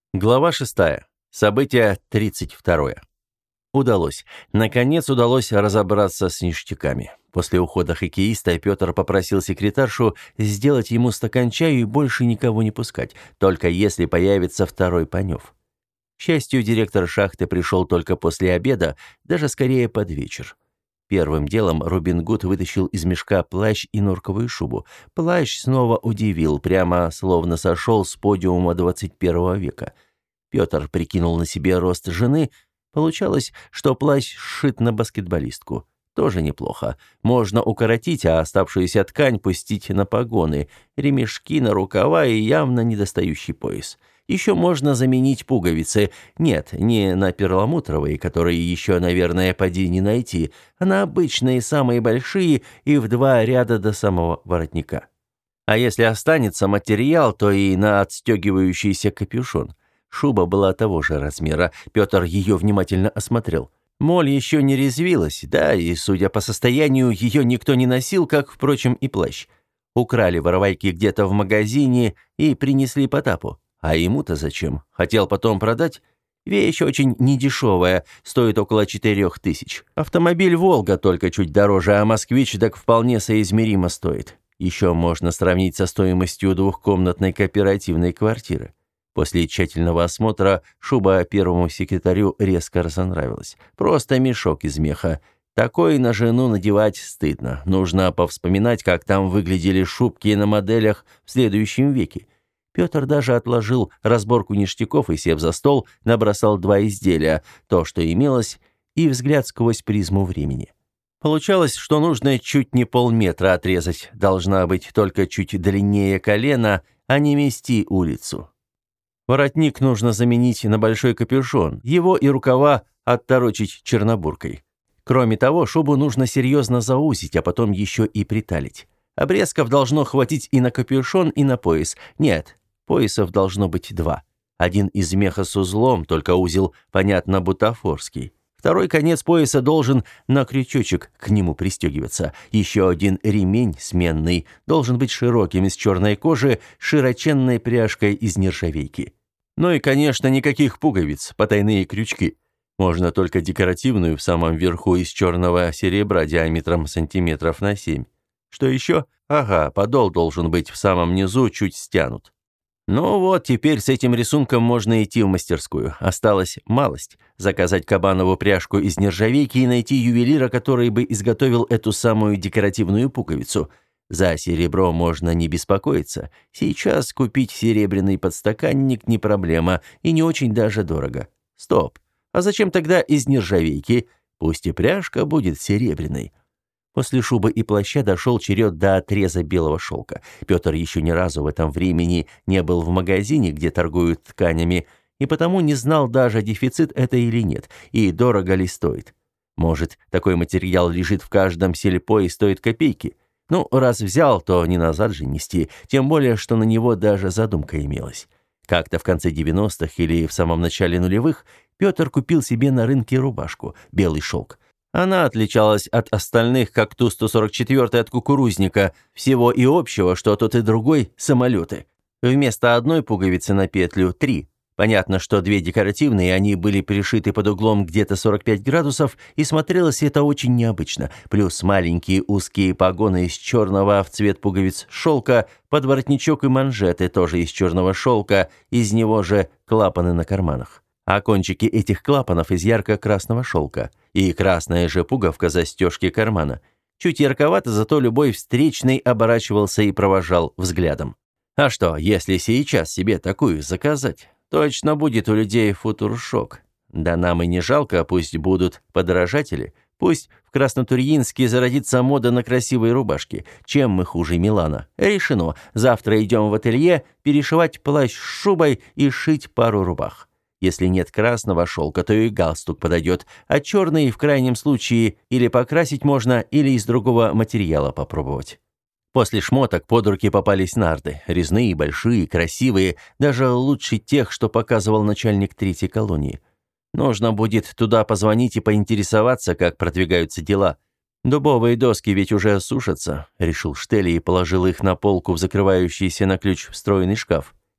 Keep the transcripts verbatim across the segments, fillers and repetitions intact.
Глава шестая. Событие тридцать второе. Удалось. Наконец удалось разобраться с ништяками. После ухода хоккеиста Петр попросил секретаршу сделать ему стакан чаю и больше никого не пускать, только если появится второй Панев. К счастью, директор шахты пришел только после обеда, даже скорее под вечер. Первым делом Робин Гуд вытащил из мешка плащ и норковую шубу. Плащ снова удивил, прямо словно сошел с подиума двадцать первого века. Петр прикинул на себе рост жены. Получалось, что плащ сшит на баскетболистку. Тоже неплохо. Можно укоротить, а оставшуюся ткань пустить на погоны, ремешки на рукава и явно недостающий пояс. Еще можно заменить пуговицы. Нет, не на перламутровые, которые еще, наверное, поди не найти, а на обычные, самые большие и в два ряда до самого воротника. А если останется материал, то и на отстегивающийся капюшон. Шуба была того же размера. Петр ее внимательно осмотрел. Моль еще не резвилась, да, и, судя по состоянию, ее никто не носил, как, впрочем, и плащ. Украли воровайки где-то в магазине и принесли Потапу. А ему-то зачем? Хотел потом продать? Вещь очень недешевая, стоит около четырех тысяч. Автомобиль «Волга» только чуть дороже, а «Москвич» так вполне соизмеримо стоит. Еще можно сравнить со стоимостью двухкомнатной кооперативной квартиры. После тщательного осмотра шуба первому секретарю резко разонравилась. Просто мешок из меха. Такой на жену надевать стыдно. Нужно повспоминать, как там выглядели шубки на моделях в следующем веке. Петр даже отложил разборку ништяков и, сев за стол, набросал два изделия, то, что имелось, и взгляд сквозь призму времени. Получалось, что нужно чуть не полметра отрезать, должна быть только чуть длиннее колена, а не мести улицу. Воротник нужно заменить на большой капюшон, его и рукава отторочить чернобуркой. Кроме того, шубу нужно серьезно заузить, а потом еще и приталить. Обрезков должно хватить и на капюшон, и на пояс. Нет, поясов должно быть два. Один из меха с узлом, только узел, понятно, бутафорский. Второй конец пояса должен на крючочек к нему пристегиваться. Еще один ремень сменный должен быть широким, из черной кожи, широченной пряжкой из нержавейки. Ну и, конечно, никаких пуговиц, потайные крючки. Можно только декоративную в самом верху из черного серебра диаметром сантиметров на семь. Что еще? Ага, подол должен быть в самом низу чуть стянут. Ну вот, теперь с этим рисунком можно идти в мастерскую. Осталась малость. Заказать кабанову пряжку из нержавейки и найти ювелира, который бы изготовил эту самую декоративную пуговицу. За серебро можно не беспокоиться. Сейчас купить серебряный подстаканник не проблема и не очень даже дорого. Стоп. А зачем тогда из нержавейки? Пусть и пряжка будет серебряной. После шубы и плаща дошел черед до отреза белого шелка. Петр еще ни разу в этом времени не был в магазине, где торгуют тканями, и потому не знал даже, дефицит это или нет, и дорого ли стоит. Может, такой материал лежит в каждом сельпо и стоит копейки? Ну, раз взял, то не назад же нести, тем более, что на него даже задумка имелась. Как-то в конце девяностых или в самом начале нулевых Петр купил себе на рынке рубашку, белый шелк. Она отличалась от остальных, как Ту сто сорок четыре от кукурузника, всего и общего, что тот и другой – самолеты. Вместо одной пуговицы на петлю – три. Понятно, что две декоративные, они были пришиты под углом где-то сорок пять градусов, и смотрелось это очень необычно. Плюс маленькие узкие погоны из черного в цвет пуговиц шелка, подворотничок и манжеты тоже из черного шелка, из него же клапаны на карманах. А кончики этих клапанов из ярко-красного шелка. И красная же пуговка застежки кармана. Чуть ярковато, зато любой встречный оборачивался и провожал взглядом. А что, если сейчас себе такую заказать? Точно будет у людей футуршок. Да нам и не жалко, пусть будут подражатели. Пусть в Краснотурьинске зародится мода на красивые рубашки. Чем мы хуже Милана? Решено. Завтра идем в ателье перешивать плащ с шубой и шить пару рубах. Если нет красного шелка, то и галстук подойдет, а черный в крайнем случае или покрасить можно, или из другого материала попробовать. После шмоток под руки попались нарды, резные, большие, красивые, даже лучше тех, что показывал начальник третьей колонии. Нужно будет туда позвонить и поинтересоваться, как продвигаются дела. «Дубовые доски ведь уже сушатся», — решил Штелли и положил их на полку в закрывающийся на ключ встроенный шкаф.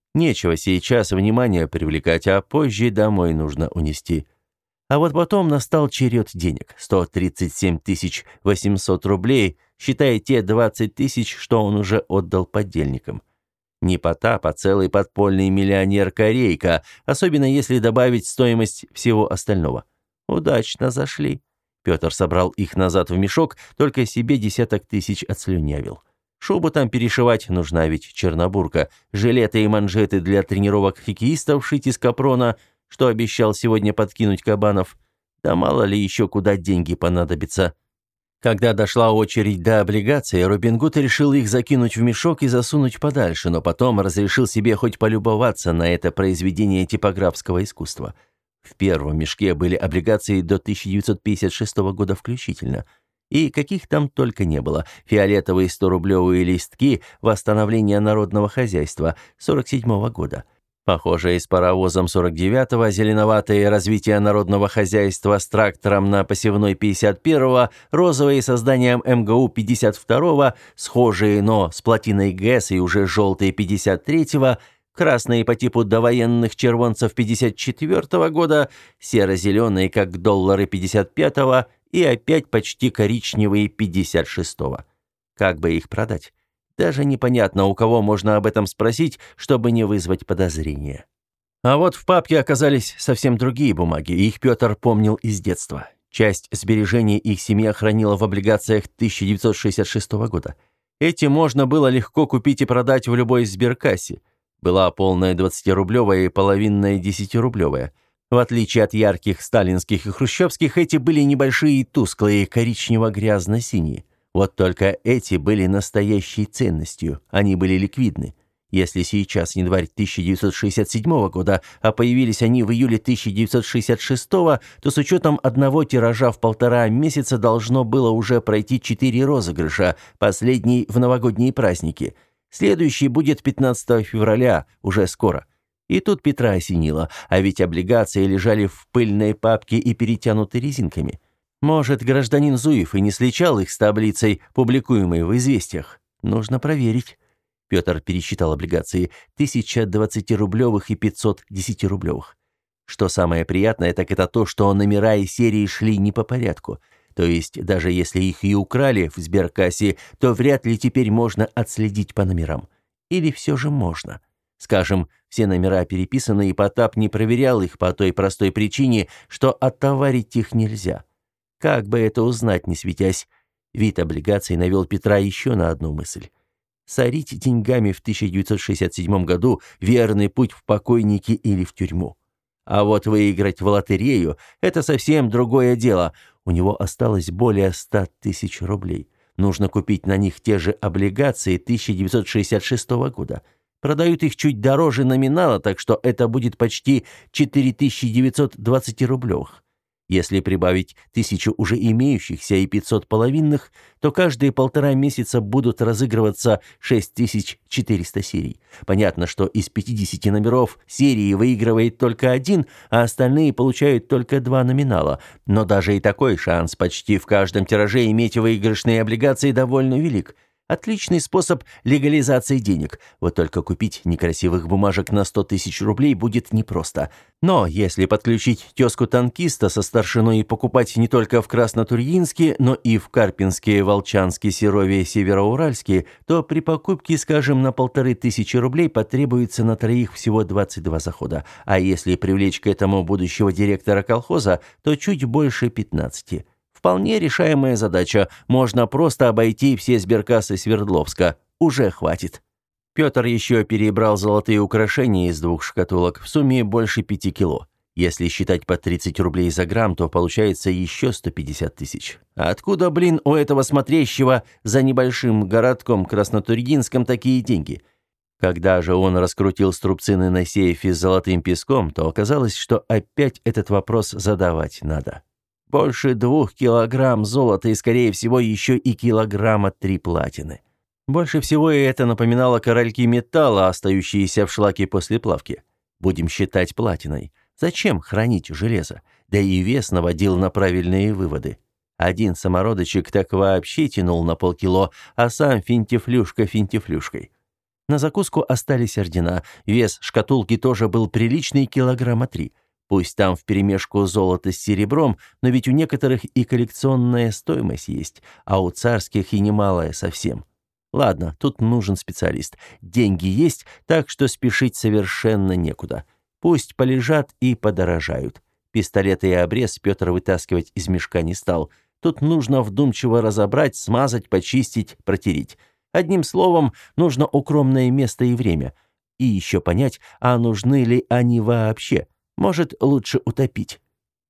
Нечего сейчас внимание привлекать, а позже домой нужно унести. А вот потом настал черед денег. сто тридцать семь тысяч восемьсот рублей, считая те двадцать тысяч, что он уже отдал подельникам. Не Потап, а целый подпольный миллионер-корейка, особенно если добавить стоимость всего остального. Удачно зашли. Петр собрал их назад в мешок, только себе десяток тысяч отслюнявил. Шубу там перешивать нужна ведь чернобурка, жилеты и манжеты для тренировок хоккеистов шить из капрона, что обещал сегодня подкинуть Кабанов. Да мало ли еще куда деньги понадобятся. Когда дошла очередь до облигаций, Робин Гуд решил их закинуть в мешок и засунуть подальше, но потом разрешил себе хоть полюбоваться на это произведение типографского искусства. В первом мешке были облигации до тысяча девятьсот пятьдесят шестого года включительно. И каких там только не было. Фиолетовые сто-рублевые листки «Восстановление народного хозяйства» сорок седьмого года. Похожие с паровозом сорок девятого, зеленоватые «Развитие народного хозяйства» с трактором на посевной пятьдесят первого, розовые с созданием эм гэ у пятьдесят второго, схожие, но с плотиной ГЭС и уже желтые пятьдесят третьего, красные по типу довоенных червонцев пятьдесят четвертого года, серо-зеленые, как доллары пятьдесят пятого и опять почти коричневые пятьдесят шестого. Как бы их продать? Даже непонятно, у кого можно об этом спросить, чтобы не вызвать подозрения. А вот в папке оказались совсем другие бумаги, их Петр помнил из детства. Часть сбережений их семья хранила в облигациях тысяча девятьсот шестьдесят шестого года. Эти можно было легко купить и продать в любой сберкассе. Была полная двадцатирублевая и половинная десятирублевая. В отличие от ярких сталинских и хрущевских, эти были небольшие и тусклые, коричнево-грязно-синие. Вот только эти были настоящей ценностью, они были ликвидны. Если сейчас январь тысяча девятьсот шестьдесят седьмого года, а появились они в июле тысяча девятьсот шестьдесят шестого, то с учетом одного тиража в полтора месяца должно было уже пройти четыре розыгрыша, последний в новогодние праздники. Следующий будет пятнадцатого февраля, уже скоро. И тут Петра осенило, а ведь облигации лежали в пыльной папке и перетянуты резинками. Может, гражданин Зуев и не сличал их с таблицей, публикуемой в «Известиях». Нужно проверить. Петр пересчитал облигации, тысяча двадцатирублевых и пятьсот десятирублевых. Что самое приятное, так это то, что номера и серии шли не по порядку. То есть, даже если их и украли в сберкассе, то вряд ли теперь можно отследить по номерам. Или все же можно. Скажем, все номера переписаны, и Потап не проверял их по той простой причине, что оттоварить их нельзя. Как бы это узнать, не светясь? Вид облигаций навел Петра еще на одну мысль. Сорить деньгами в тысяча девятьсот шестьдесят седьмом году – верный путь в покойники или в тюрьму. А вот выиграть в лотерею – это совсем другое дело. У него осталось более ста тысяч рублей. Нужно купить на них те же облигации тысяча девятьсот шестьдесят шестого года. Продают их чуть дороже номинала, так что это будет почти четыре тысячи девятьсот двадцатирублевых. Если прибавить тысячу уже имеющихся и пятьсот половинных, то каждые полтора месяца будут разыгрываться шесть тысяч четыреста серий. Понятно, что из пятидесяти номеров серии выигрывает только один, а остальные получают только два номинала. Но даже и такой шанс почти в каждом тираже иметь выигрышные облигации довольно велик. Отличный способ легализации денег. Вот только купить некрасивых бумажек на сто тысяч рублей будет непросто. Но если подключить тезку-танкиста со старшиной и покупать не только в Краснотурьинске, но и в Карпинске, Волчанске, Серове, Североуральске, то при покупке, скажем, на полторы тысячи рублей потребуется на троих всего двадцать два захода. А если привлечь к этому будущего директора колхоза, то чуть больше пятнадцати. Вполне решаемая задача. Можно просто обойти все сберкассы Свердловска. Уже хватит. Петр еще перебрал золотые украшения из двух шкатулок, в сумме больше пяти кило. Если считать по тридцать рублей за грамм, то получается еще сто пятьдесят тысяч. А откуда, блин, у этого смотрящего за небольшим городком Краснотурьинском такие деньги? Когда же он раскрутил струбцины на сейфе с золотым песком, то оказалось, что опять этот вопрос задавать надо. Больше двух килограмм золота и, скорее всего, еще и килограмма три платины. Больше всего и это напоминало корольки металла, остающиеся в шлаке после плавки. Будем считать платиной. Зачем хранить железо? Да и вес наводил на правильные выводы. Один самородочек так вообще тянул на полкило, а сам финтифлюшка финтифлюшкой. На закуску остались ордена. Вес шкатулки тоже был приличный, килограмма три. Пусть там вперемешку золото с серебром, но ведь у некоторых и коллекционная стоимость есть, а у царских и немалая совсем. Ладно, тут нужен специалист. Деньги есть, так что спешить совершенно некуда. Пусть полежат и подорожают. Пистолеты и обрез Петр вытаскивать из мешка не стал. Тут нужно вдумчиво разобрать, смазать, почистить, протереть. Одним словом, нужно укромное место и время. И еще понять, а нужны ли они вообще. Может, лучше утопить.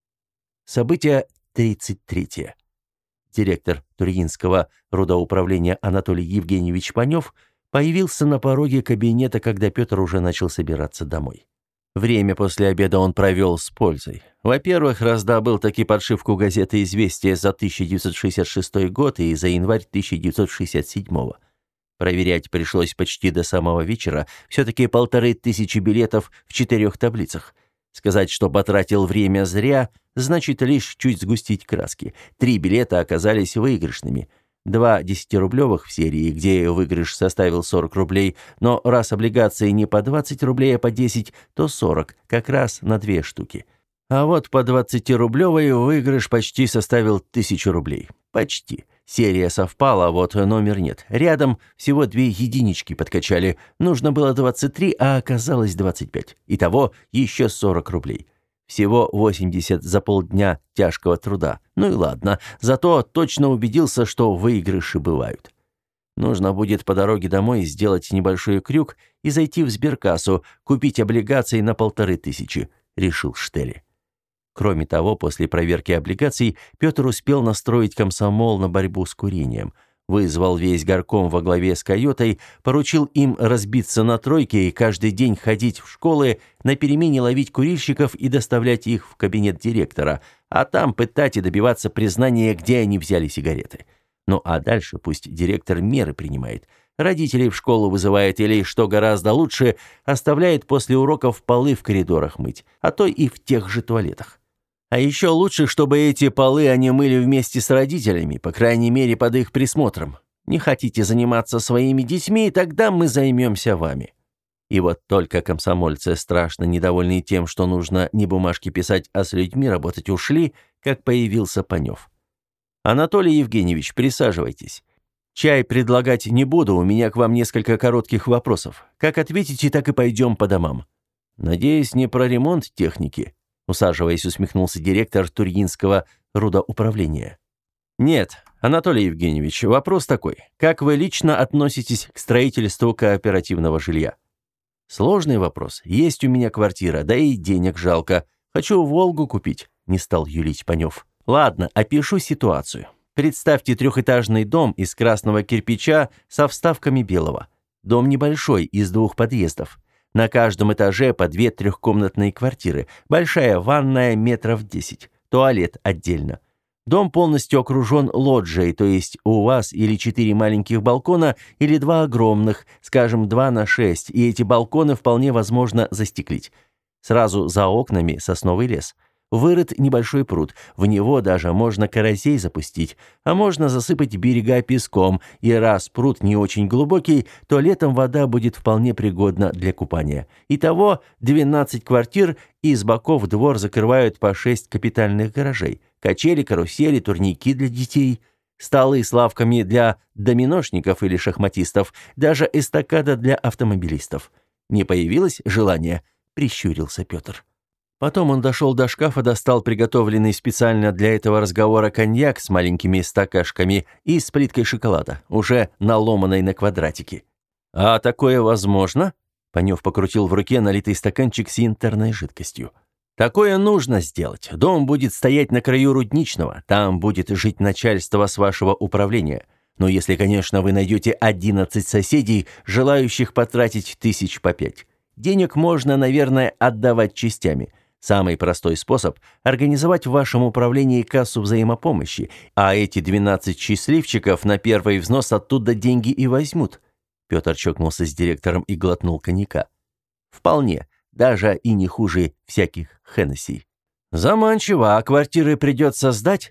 Событие тридцать третье. Директор Тургинского рудоуправления Анатолий Евгеньевич Панев появился на пороге кабинета, когда Петр уже начал собираться домой. Время после обеда он провел с пользой. Во-первых, раздобыл таки подшивку газеты «Известия» за тысяча девятьсот шестьдесят шестой год и за январь тысяча девятьсот шестьдесят седьмого. Проверять пришлось почти до самого вечера, все-таки полторы тысячи билетов в четырех таблицах. Сказать, что потратил время зря, значит лишь чуть сгустить краски. Три билета оказались выигрышными. Два десятирублевых в серии, где выигрыш составил сорок рублей, но раз облигации не по двадцать рублей, а по десять, то сорок, как раз на две штуки. А вот по двадцатирублевой выигрыш почти составил тысячу рублей. Почти. Серия совпала, а вот номер нет. Рядом всего две единички подкачали. Нужно было двадцать три, а оказалось двадцать пять. Итого еще сорок рублей. Всего восемьдесят за полдня тяжкого труда. Ну и ладно, зато точно убедился, что выигрыши бывают. Нужно будет по дороге домой сделать небольшой крюк и зайти в сберкассу, купить облигации на полторы тысячи, решил Штели. Кроме того, после проверки облигаций Петр успел настроить комсомол на борьбу с курением. Вызвал весь горком во главе с койотой, поручил им разбиться на тройки и каждый день ходить в школы, на перемене ловить курильщиков и доставлять их в кабинет директора, а там пытать и добиваться признания, где они взяли сигареты. Ну а дальше пусть директор меры принимает. Родителей в школу вызывает или, что гораздо лучше, оставляет после уроков полы в коридорах мыть, а то и в тех же туалетах. А еще лучше, чтобы эти полы они мыли вместе с родителями, по крайней мере, под их присмотром. Не хотите заниматься своими детьми, тогда мы займемся вами. И вот только комсомольцы, страшно недовольные тем, что нужно не бумажки писать, а с людьми работать, ушли, как появился Панев. «Анатолий Евгеньевич, присаживайтесь. Чай предлагать не буду, у меня к вам несколько коротких вопросов. Как ответите, так и пойдем по домам. Надеюсь, не про ремонт техники?» Усаживаясь, усмехнулся директор Тургинского рудоуправления. «Нет, Анатолий Евгеньевич, вопрос такой. Как вы лично относитесь к строительству кооперативного жилья?» «Сложный вопрос. Есть у меня квартира, да и денег жалко. Хочу «Волгу» купить», — не стал юлить Панев. «Ладно, опишу ситуацию. Представьте трехэтажный дом из красного кирпича со вставками белого. Дом небольшой, из двух подъездов. На каждом этаже по две трехкомнатные квартиры, большая ванная метров десять, туалет отдельно. Дом полностью окружен лоджией, то есть у вас или четыре маленьких балкона, или два огромных, скажем, два на шесть, и эти балконы вполне возможно застеклить. Сразу за окнами сосновый лес. Вырыт небольшой пруд, в него даже можно карасей запустить, а можно засыпать берега песком, и раз пруд не очень глубокий, то летом вода будет вполне пригодна для купания. Итого двенадцать квартир, и с боков двор закрывают по шесть капитальных гаражей, качели, карусели, турники для детей, столы с лавками для доминошников или шахматистов, даже эстакада для автомобилистов. Не появилось желание? Прищурился Петр. Потом он дошел до шкафа, достал приготовленный специально для этого разговора коньяк с маленькими стакашками и с плиткой шоколада, уже наломанной на квадратики. «А такое возможно?» Панев покрутил в руке налитый стаканчик с янтарной жидкостью. «Такое нужно сделать. Дом будет стоять на краю рудничного, там будет жить начальство с вашего управления. Ну, если, конечно, вы найдете одиннадцать соседей, желающих потратить тысяч по пять. Денег можно, наверное, отдавать частями». Самый простой способ – организовать в вашем управлении кассу взаимопомощи, а эти двенадцать счастливчиков на первый взнос оттуда деньги и возьмут. Петр чокнулся с директором и глотнул коньяка. Вполне, даже и не хуже всяких Хеннесси. Заманчиво, а квартиры придется сдать?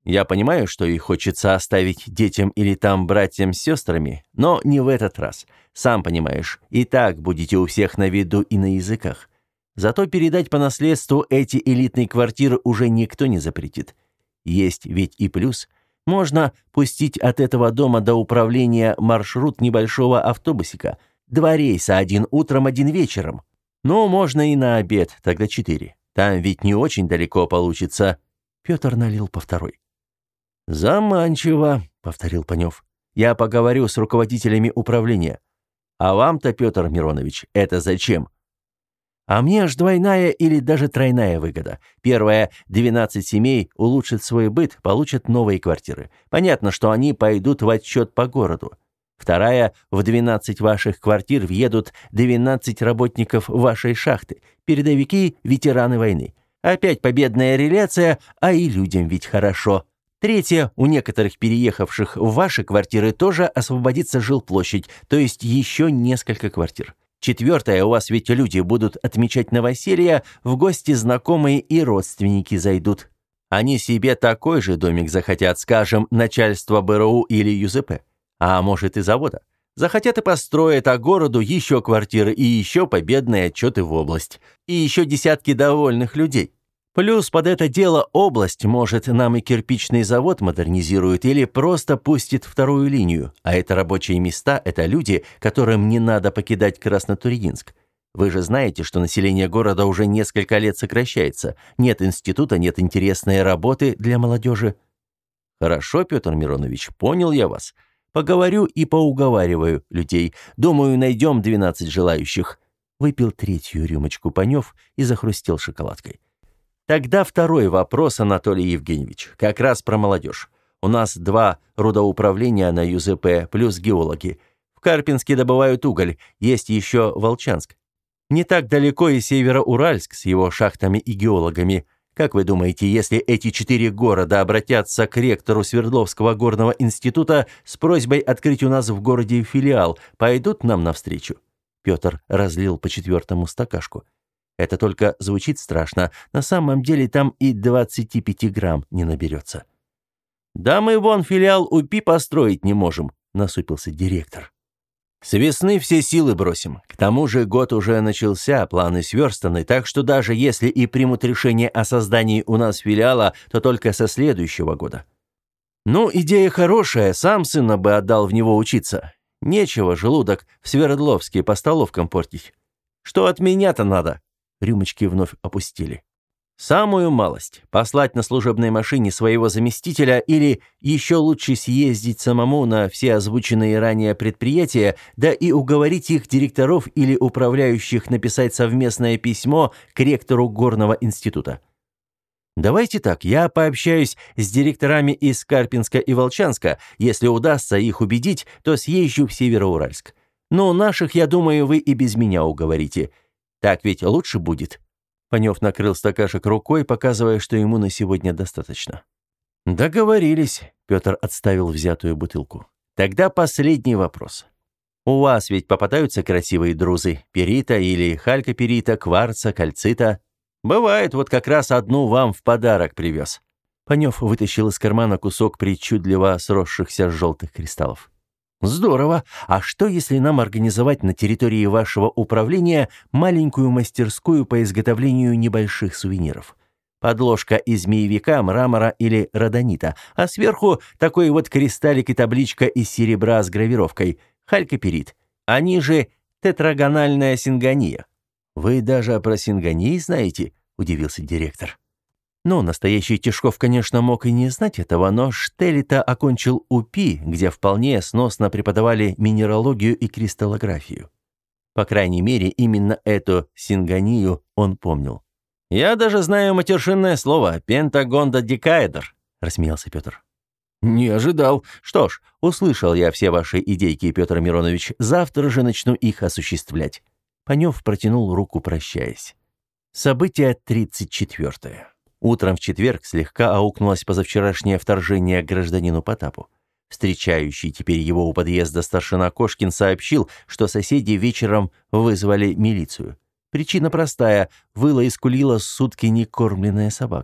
Я понимаю, что их хочется оставить детям или там братьям с сестрами, но не в этот раз. Сам понимаешь, и так будете у всех на виду и на языках. Зато передать по наследству эти элитные квартиры уже никто не запретит. Есть ведь и плюс. Можно пустить от этого дома до управления маршрут небольшого автобусика. Два рейса, один утром, один вечером. Ну, можно и на обед, тогда четыре. Там ведь не очень далеко получится. Петр налил по второй. «Заманчиво», — повторил Панев. «Я поговорю с руководителями управления. А вам-то, Петр Миронович, это зачем?» «А мне аж двойная или даже тройная выгода. Первая, двенадцать семей улучшат свой быт, получат новые квартиры. Понятно, что они пойдут в отчет по городу. Вторая, в двенадцать ваших квартир въедут двенадцать работников вашей шахты, передовики, ветераны войны. Опять победная реляция, а и людям ведь хорошо. Третье, у некоторых переехавших в ваши квартиры тоже освободится жилплощадь, то есть еще несколько квартир. Четвертое, у вас ведь люди будут отмечать новоселье, в гости знакомые и родственники зайдут. Они себе такой же домик захотят, скажем, начальство БРУ или ЮЗП, а может и завода. Захотят и построят, а городу еще квартиры и еще победные отчеты в область. И еще десятки довольных людей. Плюс под это дело область, может, нам и кирпичный завод модернизирует или просто пустит вторую линию. А это рабочие места, это люди, которым не надо покидать Краснотурьинск. Вы же знаете, что население города уже несколько лет сокращается. Нет института, нет интересной работы для молодежи. Хорошо, Петр Миронович, понял я вас. Поговорю и поуговариваю людей. Думаю, найдем двенадцать желающих. Выпил третью рюмочку Панев и захрустел шоколадкой. Тогда второй вопрос, Анатолий Евгеньевич, как раз про молодежь. У нас два рудоуправления на ЮЗП, плюс геологи. В Карпинске добывают уголь, есть еще Волчанск. Не так далеко и Североуральск с его шахтами и геологами. Как вы думаете, если эти четыре города обратятся к ректору Свердловского горного института с просьбой открыть у нас в городе филиал, пойдут нам навстречу? Петр разлил по четвертому стакашку. Это только звучит страшно. На самом деле там и двадцати пяти грамм не наберется. «Да мы вон филиал УПИ построить не можем», — насупился директор. «С весны все силы бросим. К тому же год уже начался, планы сверстаны, так что даже если и примут решение о создании у нас филиала, то только со следующего года». «Ну, идея хорошая, сам сына бы отдал в него учиться. Нечего желудок в Свердловске по столовкам портить. Что от меня-то надо?» Рюмочки вновь опустили. «Самую малость. Послать на служебной машине своего заместителя или еще лучше съездить самому на все озвученные ранее предприятия, да и уговорить их директоров или управляющих написать совместное письмо к ректору горного института. Давайте так, я пообщаюсь с директорами из Карпинска и Волчанска. Если удастся их убедить, то съезжу в Североуральск. Но наших, я думаю, вы и без меня уговорите. Так ведь лучше будет». Панев накрыл стакашек рукой, показывая, что ему на сегодня достаточно. «Договорились», — Петр отставил взятую бутылку. «Тогда последний вопрос. У вас ведь попадаются красивые друзы, перита или халькоперита, кварца, кальцита? Бывает, вот как раз одну вам в подарок привез». Панев вытащил из кармана кусок причудливо сросшихся желтых кристаллов. «Здорово! А что, если нам организовать на территории вашего управления маленькую мастерскую по изготовлению небольших сувениров? Подложка из змеевика, мрамора или родонита, а сверху такой вот кристаллик и табличка из серебра с гравировкой «Халькоперит». Они же тетрагональная сингония». «Вы даже про сингонии знаете?» – удивился директор. Ну, настоящий Тишков, конечно, мог и не знать этого, но Штелли-то окончил УПИ, где вполне сносно преподавали минералогию и кристаллографию. По крайней мере, именно эту сингонию он помнил. «Я даже знаю матершинное слово «пентагондодекаэдр», — рассмеялся Петр. «Не ожидал. Что ж, услышал я все ваши идейки, Петр Миронович. Завтра же начну их осуществлять». Панев протянул руку, прощаясь. Событие тридцать четвёртое. Утром в четверг слегка аукнулось позавчерашнее вторжение к гражданину Потапу. Встречающий теперь его у подъезда старшина Кошкин сообщил, что соседи вечером вызвали милицию. Причина простая – выла и скулила сутки некормленная собака.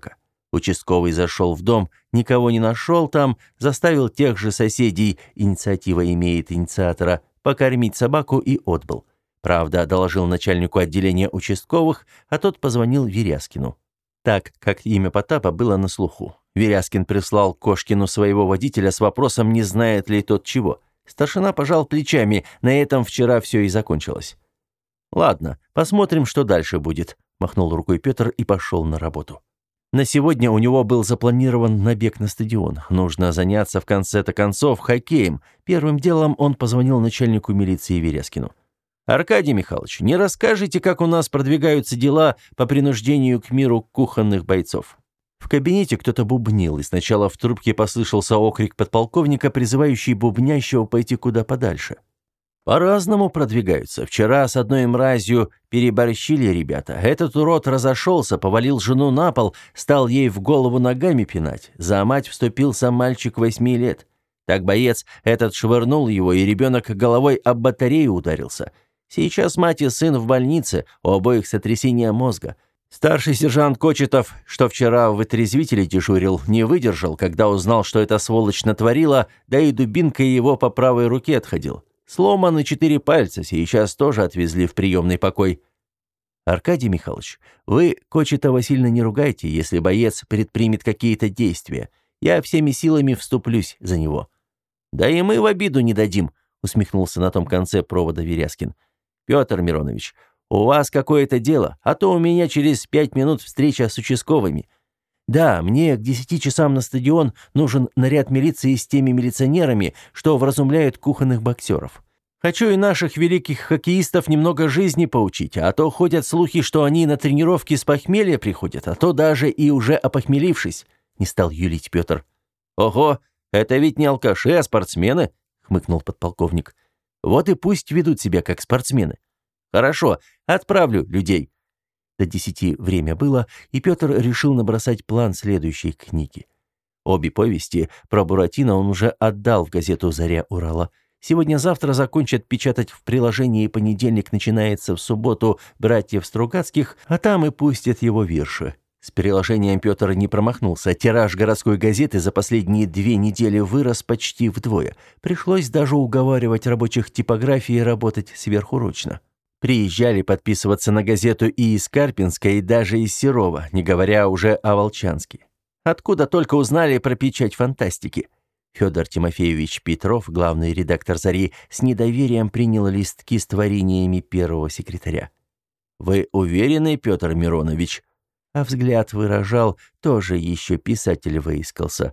Участковый зашел в дом, никого не нашел там, заставил тех же соседей, инициатива имеет инициатора, покормить собаку и отбыл. Правда, доложил начальнику отделения участковых, а тот позвонил Веряскину. Так как имя Потапа было на слуху. Веряскин прислал Кошкину своего водителя с вопросом, не знает ли тот чего. Старшина пожал плечами, на этом вчера все и закончилось. «Ладно, посмотрим, что дальше будет», – махнул рукой Петр и пошел на работу. На сегодня у него был запланирован набег на стадион. Нужно заняться в конце-то концов хоккеем. Первым делом он позвонил начальнику милиции Веряскину. «Аркадий Михайлович, не расскажете, как у нас продвигаются дела по принуждению к миру кухонных бойцов?» В кабинете кто-то бубнил, и сначала в трубке послышался окрик подполковника, призывающий бубнящего пойти куда подальше. «По-разному продвигаются. Вчера с одной мразью переборщили ребята. Этот урод разошелся, повалил жену на пол, стал ей в голову ногами пинать. За мать вступился мальчик восьми лет. Так боец этот швырнул его, и ребенок головой об батарею ударился. Сейчас мать и сын в больнице, у обоих сотрясение мозга. Старший сержант Кочетов, что вчера в вытрезвителе дежурил, не выдержал, когда узнал, что эта сволочь натворила, да и дубинкой его по правой руке отходил. Сломаны четыре пальца, сейчас тоже отвезли в приемный покой. Аркадий Михайлович, вы Кочетова сильно не ругайте, если боец предпримет какие-то действия. Я всеми силами вступлюсь за него». «Да и мы в обиду не дадим», — усмехнулся на том конце провода Веряскин. «Петр Миронович, у вас какое-то дело, а то у меня через пять минут встреча с участковыми. Да, мне к десяти часам на стадион нужен наряд милиции с теми милиционерами, что вразумляют кухонных боксеров. Хочу и наших великих хоккеистов немного жизни поучить, а то ходят слухи, что они на тренировки с похмелья приходят, а то даже и уже опохмелившись», — не стал юлить Петр. «Ого, это ведь не алкаши, а спортсмены», — хмыкнул подполковник. «Вот и пусть ведут себя как спортсмены. Хорошо, отправлю людей». До десяти время было, и Петр решил набросать план следующей книги. Обе повести про Буратино он уже отдал в газету «Заря Урала». Сегодня-завтра закончат печатать в приложении, и понедельник начинается в субботу «Братьев Стругацких», а там и пустят его вирши. С приложением Петр не промахнулся. Тираж городской газеты за последние две недели вырос почти вдвое. Пришлось даже уговаривать рабочих типографии работать сверхурочно. Приезжали подписываться на газету и из Карпинска, и даже из Серова, не говоря уже о Волчанске. Откуда только узнали про печать фантастики. Федор Тимофеевич Петров, главный редактор «Зари», с недоверием принял листки с творениями первого секретаря. «Вы уверены, Петр Миронович?» А взгляд выражал, тоже еще писатель выискался.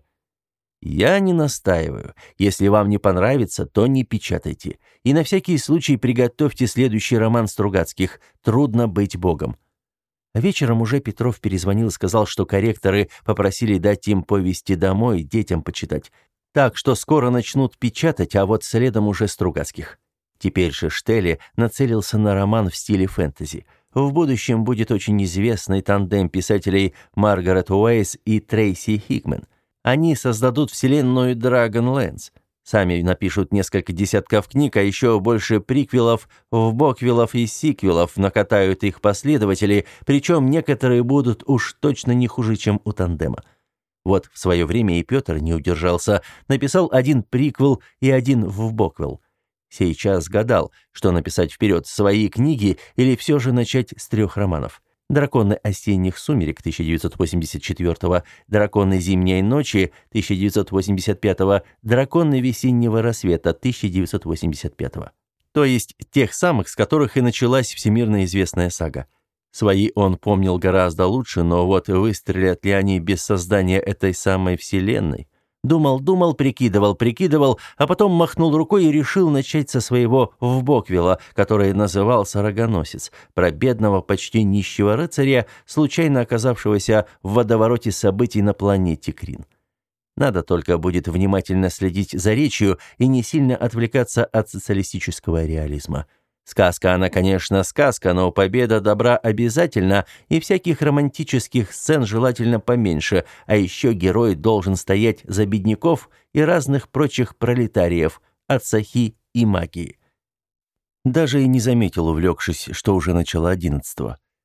«Я не настаиваю. Если вам не понравится, то не печатайте. И на всякий случай приготовьте следующий роман Стругацких «Трудно быть богом». Вечером уже Петров перезвонил и сказал, что корректоры попросили дать им повести домой, детям почитать. Так что скоро начнут печатать, а вот следом уже Стругацких. Теперь же Штелли нацелился на роман в стиле фэнтези. В будущем будет очень известный тандем писателей Маргарет Уэйс и Трейси Хикмен. Они создадут вселенную Dragonlance. Сами напишут несколько десятков книг, а еще больше приквелов, вбоквелов и сиквелов, накатают их последователи, причем некоторые будут уж точно не хуже, чем у тандема. Вот в свое время и Петр не удержался, написал один приквел и один вбоквел. Сейчас гадал, что написать вперед, свои книги или все же начать с трех романов. «Драконы осенних сумерек» тысяча девятьсот восемьдесят четвёртого, «Драконы зимней ночи» тысяча девятьсот восемьдесят пятого, «Драконы весеннего рассвета» тысяча девятьсот восемьдесят пятого. То есть тех самых, с которых и началась всемирно известная сага. Свои он помнил гораздо лучше, но вот выстрелят ли они без создания этой самой вселенной? Думал, думал, прикидывал, прикидывал, а потом махнул рукой и решил начать со своего вбоквела, который назывался «Рогоносец», про бедного, почти нищего рыцаря, случайно оказавшегося в водовороте событий на планете Крин. Надо только будет внимательно следить за речью и не сильно отвлекаться от социалистического реализма. Сказка она, конечно, сказка, но победа добра обязательно, и всяких романтических сцен желательно поменьше, а еще герой должен стоять за бедняков и разных прочих пролетариев, от сахи и магии. Даже и не заметил, увлекшись, что уже начало одиннадцатого.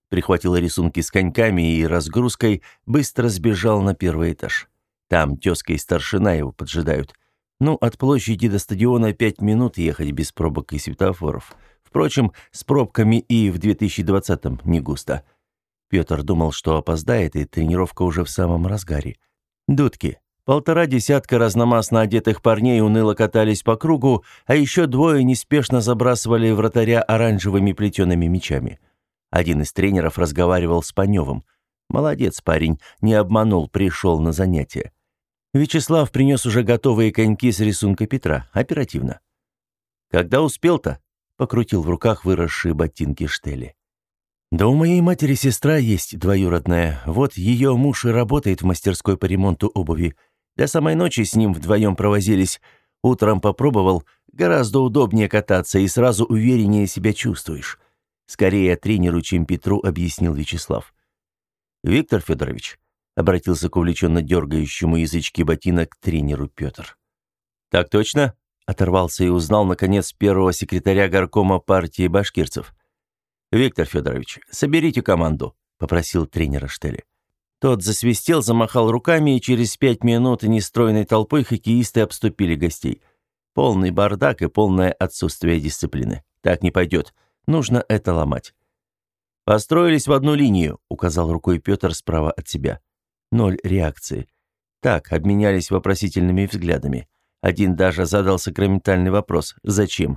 прихватил рисунки с коньками и разгрузкой, быстро сбежал на первый этаж. Там тезка и старшина его поджидают. Ну, от площади до стадиона пять минут ехать без пробок и светофоров. Впрочем, с пробками и в две тысячи двадцатом не густо. Петр думал, что опоздает, и тренировка уже в самом разгаре. Дудки. Полтора десятка разномастно одетых парней уныло катались по кругу, а еще двое неспешно забрасывали вратаря оранжевыми плетеными мячами. Один из тренеров разговаривал с Паневым. Молодец парень, не обманул, пришел на занятия. Вячеслав принес уже готовые коньки с рисунка Петра, оперативно. «Когда успел-то?» — покрутил в руках выросшие ботинки Штели. «Да у моей матери сестра есть двоюродная. Вот ее муж и работает в мастерской по ремонту обуви. До самой ночи с ним вдвоем провозились. Утром попробовал, гораздо удобнее кататься и сразу увереннее себя чувствуешь. Скорее тренеру, чем Петру», — объяснил Вячеслав. «Виктор Федорович», — обратился к увлеченно дергающему язычки ботинок тренеру Петр. «Так точно?» — оторвался и узнал, наконец, первого секретаря горкома партии башкирцев. «Виктор Федорович, соберите команду», — попросил тренера Штели. Тот засвистел, замахал руками, и через пять минут нестройной толпой хоккеисты обступили гостей. Полный бардак и полное отсутствие дисциплины. Так не пойдет. Нужно это ломать. «Построились в одну линию», — указал рукой Петр справа от себя. Ноль реакции. Так, обменялись вопросительными взглядами. Один даже задал сакраментальный вопрос: «Зачем?»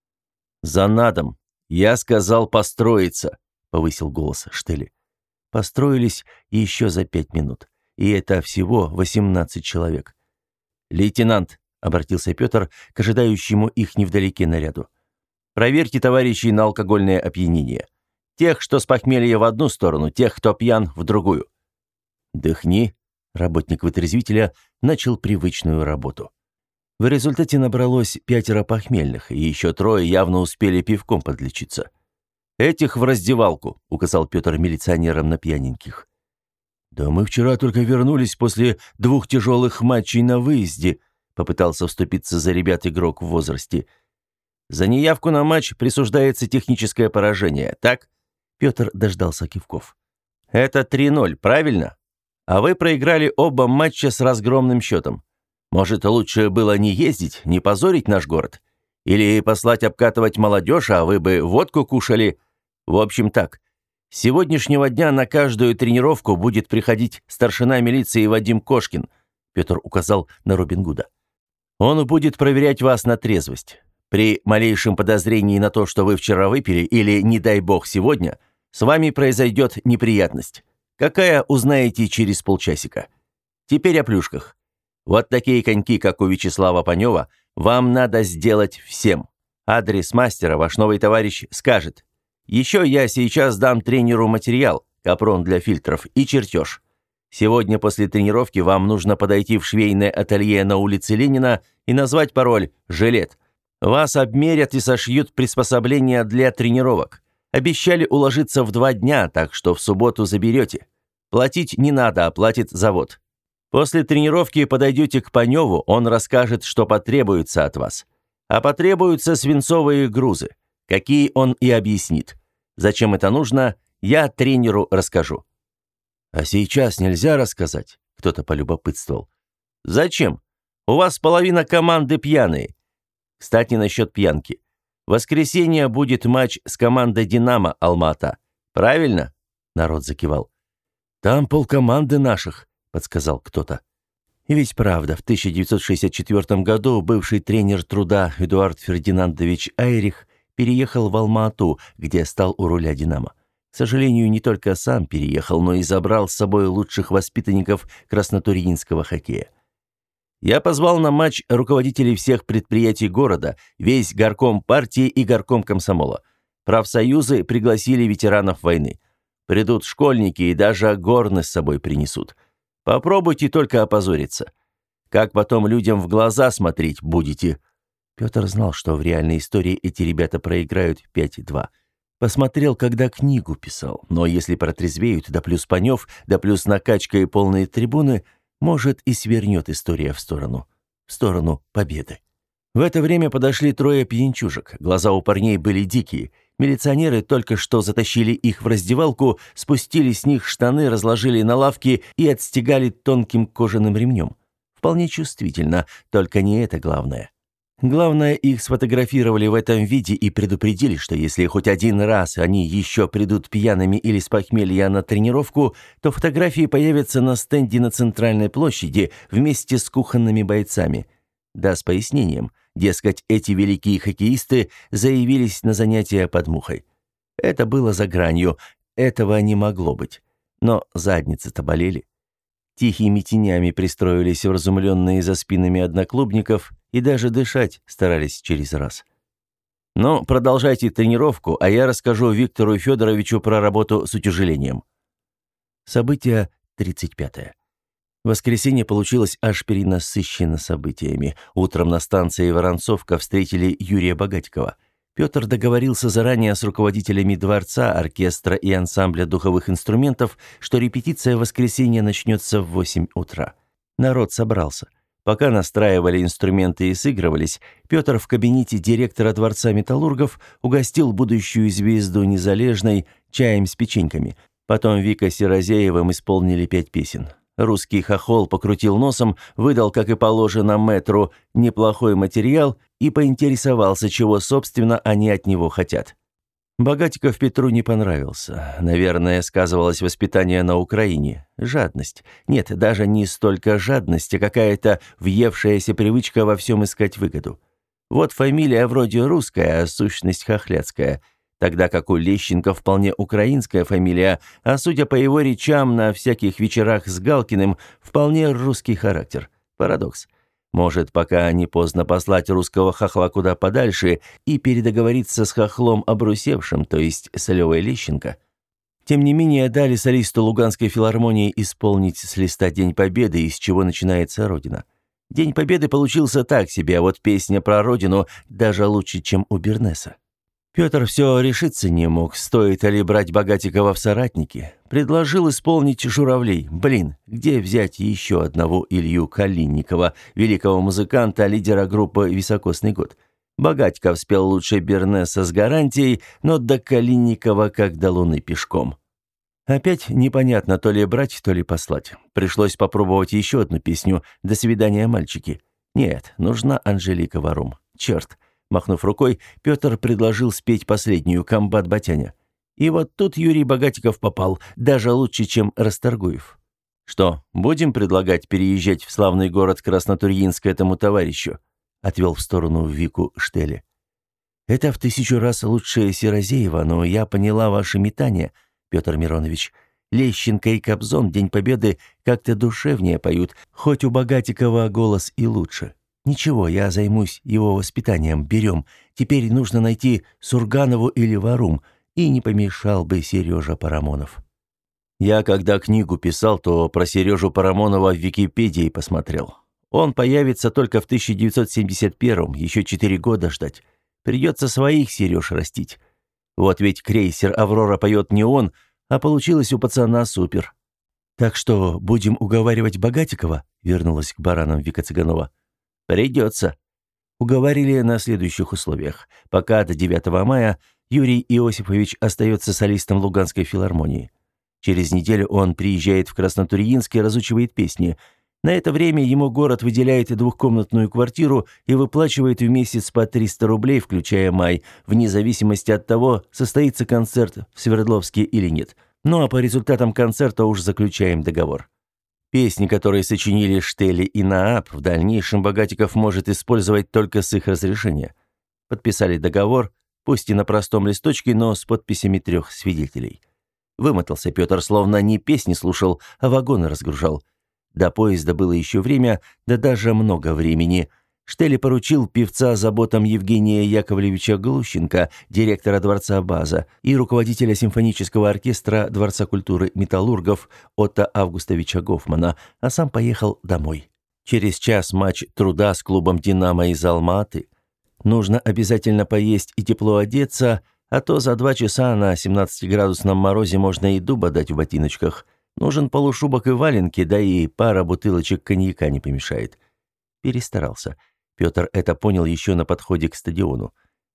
«За надом. Я сказал построиться», — повысил голос Штели. Построились еще за пять минут. И это всего восемнадцать человек. «Лейтенант», — обратился Петр к ожидающему их невдалеке наряду, «проверьте товарищей на алкогольное опьянение. Тех, что с похмелья в одну сторону, тех, кто пьян, в другую». «Дыхни», — работник вытрезвителя начал привычную работу. В результате набралось пятеро похмельных, и еще трое явно успели пивком подлечиться. «Этих в раздевалку», — указал Петр милиционерам на пьяненьких. «Да мы вчера только вернулись после двух тяжелых матчей на выезде», — попытался вступиться за ребят игрок в возрасте. «За неявку на матч присуждается техническое поражение, так?» Петр дождался кивков. «Это три ноль, правильно? А вы проиграли оба матча с разгромным счетом. Может, лучше было не ездить, не позорить наш город? Или послать обкатывать молодежь, а вы бы водку кушали? В общем так, с сегодняшнего дня на каждую тренировку будет приходить старшина милиции Вадим Кошкин», — Петр указал на Робин Гуда. «Он будет проверять вас на трезвость. При малейшем подозрении на то, что вы вчера выпили, или, не дай бог, сегодня, с вами произойдет неприятность. Какая, узнаете через полчасика. Теперь о плюшках. Вот такие коньки, как у Вячеслава Панева, вам надо сделать всем. Адрес мастера ваш новый товарищ скажет. Еще я сейчас дам тренеру материал, капрон для фильтров и чертеж. Сегодня после тренировки вам нужно подойти в швейное ателье на улице Ленина и назвать пароль «Жилет». Вас обмерят и сошьют приспособления для тренировок. Обещали уложиться в два дня, так что в субботу заберете. Платить не надо, оплатит завод. После тренировки подойдете к Паневу, он расскажет, что потребуется от вас. А потребуются свинцовые грузы. Какие он и объяснит. Зачем это нужно, я тренеру расскажу». «А сейчас нельзя рассказать?» — кто-то полюбопытствовал. «Зачем? У вас половина команды пьяные. Кстати, насчет пьянки. В воскресенье будет матч с командой «Динамо» Алма-Ата. Правильно?» — народ закивал. «Там полкоманды наших», — подсказал кто-то. И ведь правда, в тысяча девятьсот шестьдесят четвёртом году бывший тренер «Труда» Эдуард Фердинандович Айрих переехал в Алма-Ату, где стал у руля «Динамо». К сожалению, не только сам переехал, но и забрал с собой лучших воспитанников краснотурьинского хоккея. Я позвал на матч руководителей всех предприятий города, весь горком партии и горком комсомола. Профсоюзы пригласили ветеранов войны. Придут школьники и даже горны с собой принесут. Попробуйте только опозориться. Как потом людям в глаза смотреть будете?» Петр знал, что в реальной истории эти ребята проиграют пять-два. Посмотрел, когда книгу писал. Но если протрезвеют, да плюс Панев, да плюс накачка и полные трибуны, может, и свернет история в сторону. В сторону победы. В это время подошли трое пьянчужек. Глаза у парней были дикие. Милиционеры только что затащили их в раздевалку, спустили с них штаны, разложили на лавке и отстегали тонким кожаным ремнем. Вполне чувствительно, только не это главное. Главное, их сфотографировали в этом виде и предупредили, что если хоть один раз они еще придут пьяными или с похмелья на тренировку, то фотографии появятся на стенде на центральной площади вместе с кухонными бойцами. Да, с пояснением. Дескать, эти великие хоккеисты заявились на занятия под мухой. Это было за гранью, этого не могло быть. Но задницы-то болели. Тихими тенями пристроились вразумленные за спинами одноклубников и даже дышать старались через раз. «Ну, продолжайте тренировку, а я расскажу Виктору Федоровичу про работу с утяжелением». Событие тридцать пятое. Воскресенье получилось аж перенасыщено событиями. Утром на станции Воронцовка встретили Юрия Богатикова. Петр договорился заранее с руководителями дворца, оркестра и ансамбля духовых инструментов, что репетиция в воскресенье начнется в восемь утра. Народ собрался. Пока настраивали инструменты и сыгрывались, Петр в кабинете директора Дворца металлургов угостил будущую звезду Незалежной чаем с печеньками. Потом Вика с Серозеевым исполнили пять песен. Русский хохол покрутил носом, выдал, как и положено мэтру, неплохой материал и поинтересовался, чего, собственно, они от него хотят. Богатиков Петру не понравился. Наверное, сказывалось воспитание на Украине. Жадность. Нет, даже не столько жадность, а какая-то въевшаяся привычка во всем искать выгоду. Вот фамилия вроде русская, а сущность хохляцкая. Тогда как у Лещенко вполне украинская фамилия, а судя по его речам на всяких вечерах с Галкиным, вполне русский характер. Парадокс. Может, пока не поздно послать русского хохла куда подальше и передоговориться с хохлом обрусевшим, то есть с Левой Лещенко. Тем не менее, дали солисту Луганской филармонии исполнить с листа «День Победы», из чего начинается Родина. «День Победы» получился так себе, а вот песня про Родину даже лучше, чем у Бернеса. Петр все решиться не мог, стоит ли брать Богатикова в соратники. Предложил исполнить «Журавлей». Блин, где взять еще одного Илью Калинникова, великого музыканта, лидера группы «Високосный год»? Богатиков спел лучше Бернеса с гарантией, но до Калинникова как до Луны пешком. Опять непонятно, то ли брать, то ли послать. Пришлось попробовать еще одну песню «До свидания, мальчики». Нет, нужна Анжелика Варум. Черт. Махнув рукой, Петр предложил спеть последнюю «Комбат Батяня». И вот тут Юрий Богатиков попал, даже лучше, чем Расторгуев. «Что, будем предлагать переезжать в славный город Краснотурьинск этому товарищу?» — отвел в сторону Вику Штеле. «Это в тысячу раз лучше Серозеева, но я поняла ваши метания, Петр Миронович. Лещенко и Кобзон День Победы как-то душевнее поют, хоть у Богатикова голос и лучше. Ничего, я займусь его воспитанием, берем. Теперь нужно найти Сурганову или Варум, и не помешал бы Сережа Парамонов». Я, когда книгу писал, то про Сережу Парамонова в Википедии посмотрел. Он появится только в тысяча девятьсот семьдесят первом, еще четыре года ждать. Придется своих Сереж растить. Вот ведь крейсер «Аврора» поет не он, а получилось у пацана супер. «Так что, будем уговаривать Богатикова?» — вернулась к баранам Вика Цыганова. «Придется». Уговорили на следующих условиях. Пока до девятого мая Юрий Иосифович остается солистом Луганской филармонии. Через неделю он приезжает в Краснотурьинск и разучивает песни. На это время ему город выделяет двухкомнатную квартиру и выплачивает в месяц по триста рублей, включая май, вне зависимости от того, состоится концерт в Свердловске или нет. Ну а по результатам концерта уж заключаем договор. Песни, которые сочинили Штели и Нааб, в дальнейшем Богатиков может использовать только с их разрешения. Подписали договор, пусть и на простом листочке, но с подписями трех свидетелей. Вымотался Петр, словно не песни слушал, а вагоны разгружал. До поезда было еще время, да даже много времени. Штели поручил певца заботам Евгения Яковлевича Глущенко, директора Дворца База, и руководителя симфонического оркестра Дворца культуры металлургов Отто Августовича Гофмана, а сам поехал домой. Через час матч труда с клубом «Динамо» из Алма-Аты. Нужно обязательно поесть и тепло одеться, а то за два часа на семнадцатиградусном морозе можно и дуба дать в ботиночках. Нужен полушубок и валенки, да и пара бутылочек коньяка не помешает. Перестарался. Петр это понял еще на подходе к стадиону.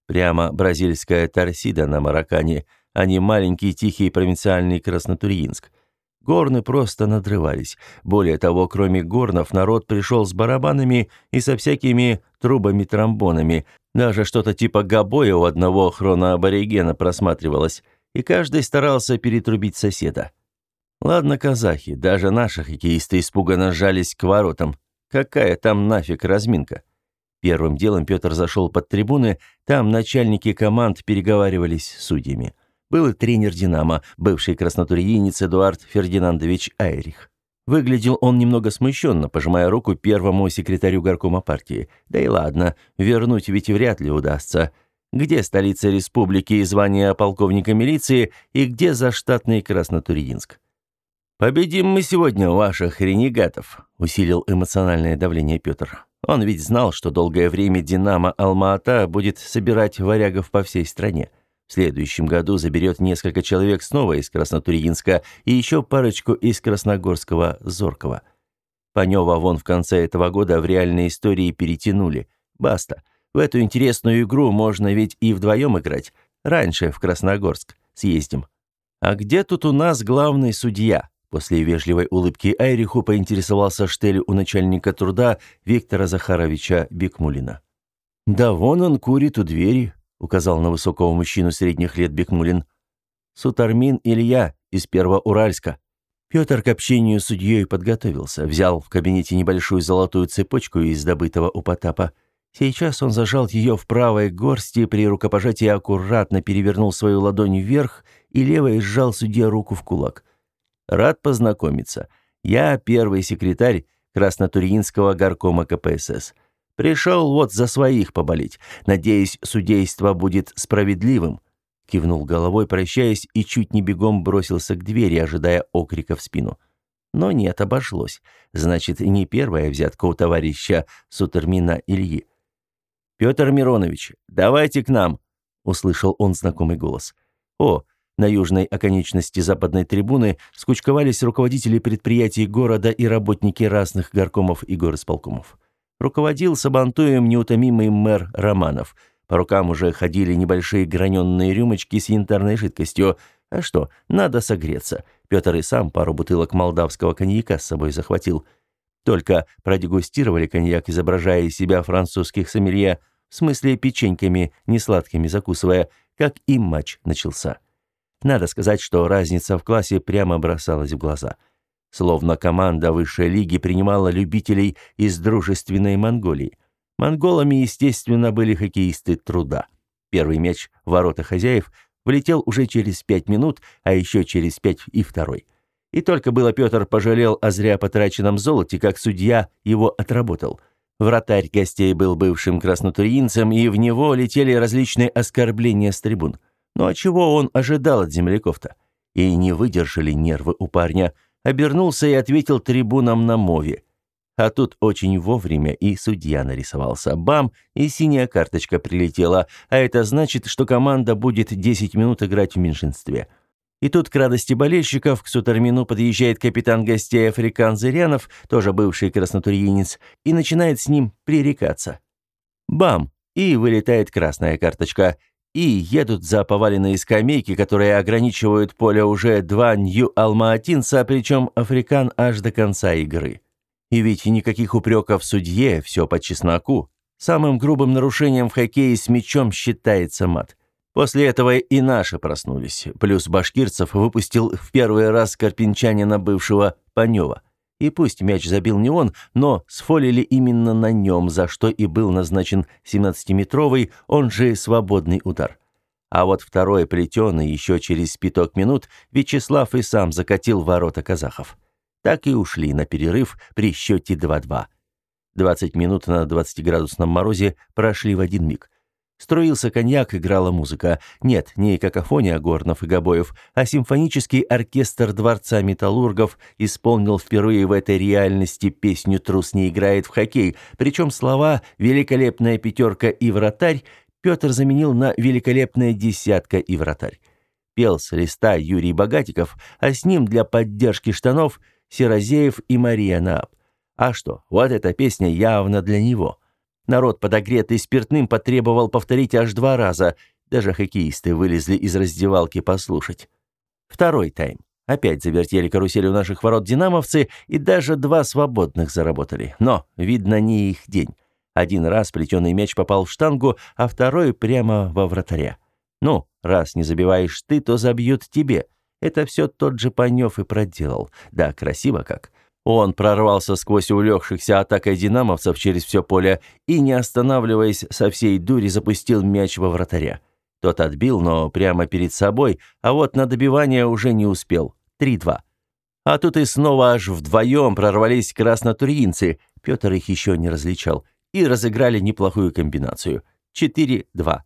Прямо бразильская торсида на Маракане, а не маленький тихий провинциальный Краснотурьинск. Горны просто надрывались. Более того, кроме горнов, народ пришел с барабанами и со всякими трубами-тромбонами. Даже что-то типа гобоя у одного хроноаборигена просматривалось, и каждый старался перетрубить соседа. Ладно, казахи, даже наши хоккеисты испуганно сжались к воротам. Какая там нафиг разминка? Первым делом Петр зашел под трибуны, там начальники команд переговаривались с судьями. Был и тренер «Динамо», бывший краснотурьинец Эдуард Фердинандович Айрих. Выглядел он немного смущенно, пожимая руку первому секретарю горкома партии. Да и ладно, вернуть ведь вряд ли удастся. Где столица республики и звание полковника милиции, и где заштатный Краснотурьинск? «Победим мы сегодня ваших ренегатов», — усилил эмоциональное давление Петр. Он ведь знал, что долгое время «Динамо» Алма-Ата будет собирать варягов по всей стране. В следующем году заберет несколько человек снова из Краснотурьинска и еще парочку из красногорского Зоркова. Панёва вон в конце этого года в реальной истории перетянули. Баста. В эту интересную игру можно ведь и вдвоем играть. Раньше в Красногорск съездим. А где тут у нас главный судья? После вежливой улыбки Айриху поинтересовался Штель у начальника труда Виктора Захаровича Бекмулина. «Да вон он курит у двери», — указал на высокого мужчину средних лет Бекмулин. «Сутармин Илья из Первоуральска». Петр к общению с судьей подготовился, взял в кабинете небольшую золотую цепочку из добытого у Потапа. Сейчас он зажал ее в правой горсти, при рукопожатии аккуратно перевернул свою ладонь вверх и левой сжал судье руку в кулак. «Рад познакомиться. Я первый секретарь Краснотурьинского горкома ка пэ эс эс. Пришел вот за своих поболеть. Надеюсь, судейство будет справедливым». Кивнул головой, прощаясь, и чуть не бегом бросился к двери, ожидая окрика в спину. Но нет, обошлось. Значит, не первая взятка у товарища Сутармина Ильи. «Петр Миронович, давайте к нам», — услышал он знакомый голос. «О!» На южной оконечности западной трибуны скучковались руководители предприятий города и работники разных горкомов и горисполкомов. Руководил сабантуем неутомимый мэр Романов. По рукам уже ходили небольшие граненые рюмочки с янтарной жидкостью. А что, надо согреться. Петр и сам пару бутылок молдавского коньяка с собой захватил. Только продегустировали коньяк, изображая из себя французских сомелье, в смысле печеньками, несладкими закусывая, как и матч начался. Надо сказать, что разница в классе прямо бросалась в глаза. Словно команда высшей лиги принимала любителей из дружественной Монголии. Монголами, естественно, были хоккеисты труда. Первый мяч в ворота хозяев влетел уже через пять минут, а еще через пять и второй. И только было Петр пожалел о зря потраченном золоте, как судья его отработал. Вратарь гостей был бывшим краснотурьинцем, и в него летели различные оскорбления с трибун. Ну а чего он ожидал от земляков-то? И не выдержали нервы у парня. Обернулся и ответил трибунам на мове. А тут очень вовремя и судья нарисовался. Бам! И синяя карточка прилетела. А это значит, что команда будет десять минут играть в меньшинстве. И тут к радости болельщиков к Сутармину подъезжает капитан гостей Африкан Зырянов, тоже бывший краснотурьинец, и начинает с ним пререкаться. Бам! И вылетает красная карточка. И едут за поваленные скамейки, которые ограничивают поле уже два нью-алмаатинца, причем Африкан аж до конца игры. И ведь никаких упреков судье, все по чесноку. Самым грубым нарушением в хоккее с мячом считается мат. После этого и наши проснулись. Плюс Башкирцев выпустил в первый раз карпинчанина бывшего Панёва. И пусть мяч забил не он, но сфолили именно на нем, за что и был назначен семнадцатиметровый, он же свободный удар. А вот второй плетеный еще через пяток минут Вячеслав и сам закатил ворота казахов. Так и ушли на перерыв при счете два-два. двадцать минут на двадцатиградусном морозе прошли в один миг. Струился коньяк, играла музыка. Нет, не какофония горнов и гобоев, а симфонический оркестр Дворца металлургов исполнил впервые в этой реальности песню «Трус не играет в хоккей», причем слова «великолепная пятерка» и «вратарь» Петр заменил на «великолепная десятка» и «вратарь». Пел с листа Юрий Богатиков, а с ним для поддержки штанов Серозеев и Мария Нааб. А что, вот эта песня явно для него. Народ, подогретый спиртным, потребовал повторить аж два раза. Даже хоккеисты вылезли из раздевалки послушать. Второй тайм. Опять завертели карусель у наших ворот динамовцы, и даже два свободных заработали. Но, видно, не их день. Один раз плетеный мяч попал в штангу, а второй прямо во вратаря. Ну, раз не забиваешь ты, то забьют тебе. Это все тот же Панев и проделал. Да, красиво как. Он прорвался сквозь улегшихся атакой динамовцев через все поле и, не останавливаясь, со всей дури запустил мяч во вратаря. Тот отбил, но прямо перед собой, а вот на добивание уже не успел. три-два. А тут и снова аж вдвоем прорвались краснотурьинцы, Петр их еще не различал, и разыграли неплохую комбинацию. четыре-два.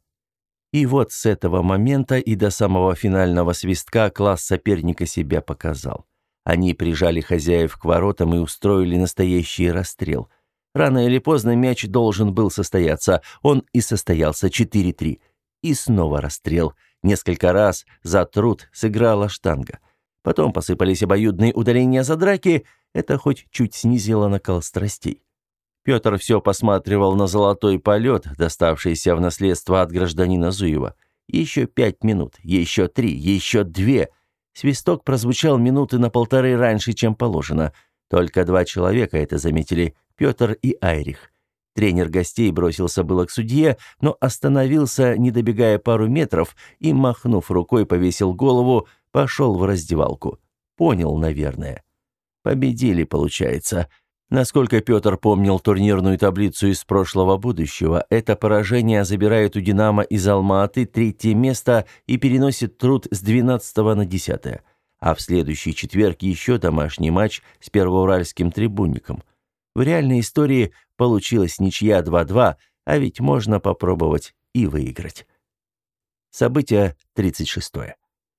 И вот с этого момента и до самого финального свистка класс соперника себя показал. Они прижали хозяев к воротам и устроили настоящий расстрел. Рано или поздно мяч должен был состояться. Он и состоялся. четыре-три. И снова расстрел. Несколько раз за труд сыграла штанга. Потом посыпались обоюдные удаления за драки. Это хоть чуть снизило накал страстей. Петр все посматривал на золотой полет, доставшийся в наследство от гражданина Зуева. Еще пять минут, еще три, еще две. Свисток прозвучал минуты на полторы раньше, чем положено. Только два человека это заметили – Петр и Айрих. Тренер гостей бросился было к судье, но остановился, не добегая пару метров, и, махнув рукой, повесил голову, пошел в раздевалку. Понял, наверное. Победили, получается. Насколько Петр помнил турнирную таблицу из прошлого будущего, это поражение забирает у «Динамо» из Алма-Аты третье место и переносит труд с двенадцатого на десятое. А в следующий четверг еще домашний матч с первоуральским «Трибунником». В реальной истории получилась ничья два-два, а ведь можно попробовать и выиграть. Событие тридцать шестое.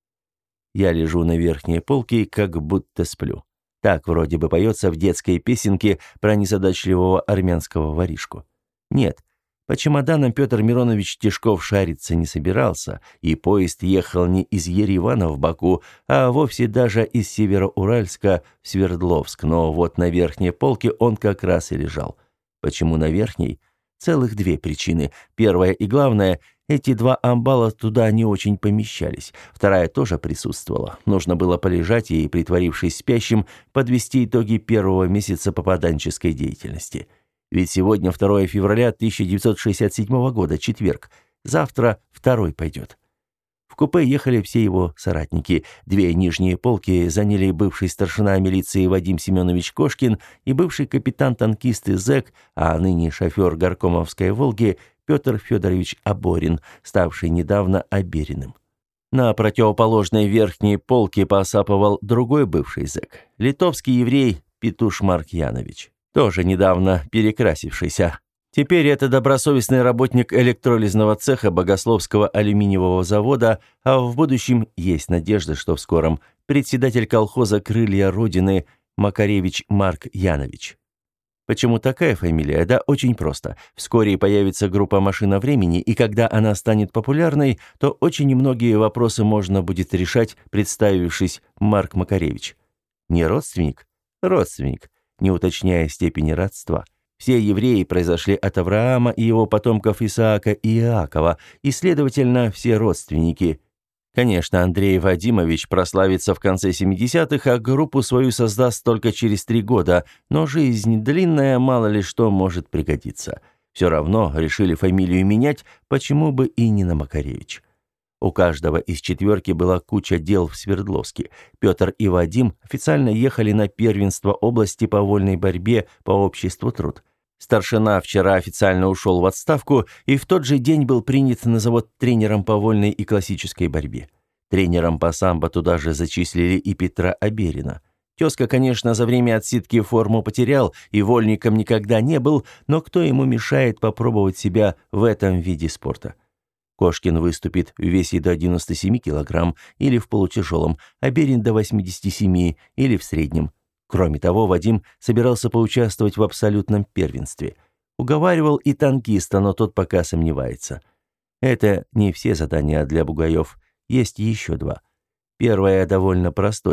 Я лежу на верхней полке, как будто сплю. Так вроде бы поется в детской песенке про незадачливого армянского воришку. Нет, по чемоданам Петр Миронович Тишков шариться не собирался, и поезд ехал не из Еревана в Баку, а вовсе даже из Североуральска в Свердловск, но вот на верхней полке он как раз и лежал. Почему на верхней? Целых две причины. Первая и главная – эти два амбала туда не очень помещались. Вторая тоже присутствовала. Нужно было полежать и, притворившись спящим, подвести итоги первого месяца попаданческой деятельности. Ведь сегодня второе февраля тысяча девятьсот шестьдесят седьмого года, четверг. Завтра второй пойдет. В купе ехали все его соратники. Две нижние полки заняли бывший старшина милиции Вадим Семенович Кошкин и бывший капитан-танкист и зэк, а ныне шофер горкомовской «Волги» Петр Федорович Аборин, ставший недавно Абериным. На противоположной верхней полке посапывал другой бывший зэк, литовский еврей Петуш Маркьянович, тоже недавно перекрасившийся. Теперь это добросовестный работник электролизного цеха Богословского алюминиевого завода, а в будущем есть надежда, что в скором председатель колхоза «Крылья Родины» Макаревич Марк Янович. Почему такая фамилия? Да очень просто. Вскоре появится группа «Машина времени», и когда она станет популярной, то очень многие вопросы можно будет решать, представившись Марк Макаревич. Не родственник? Родственник, не уточняя степени родства. Все евреи произошли от Авраама и его потомков Исаака и Иакова, и, следовательно, все родственники. Конечно, Андрей Вадимович прославится в конце семидесятых, а группу свою создаст только через три года, но жизнь длинная, мало ли что может пригодиться. Все равно решили фамилию менять, почему бы и не на Макаревич. У каждого из четверки была куча дел в Свердловске. Петр и Вадим официально ехали на первенство области по вольной борьбе по обществу труд. Старшина вчера официально ушел в отставку и в тот же день был принят на завод тренером по вольной и классической борьбе. Тренером по самбо туда же зачислили и Петра Аберина. Тезка, конечно, за время отсидки форму потерял и вольником никогда не был, но кто ему мешает попробовать себя в этом виде спорта? Кошкин выступит в весе до девяноста семи килограмм или в полутяжелом, Аберин до восьмидесяти семи или в среднем. Кроме того, Вадим собирался поучаствовать в абсолютном первенстве. Уговаривал и танкиста, но тот пока сомневается. Это не все задания для бугаев. Есть еще два. Первое довольно простое.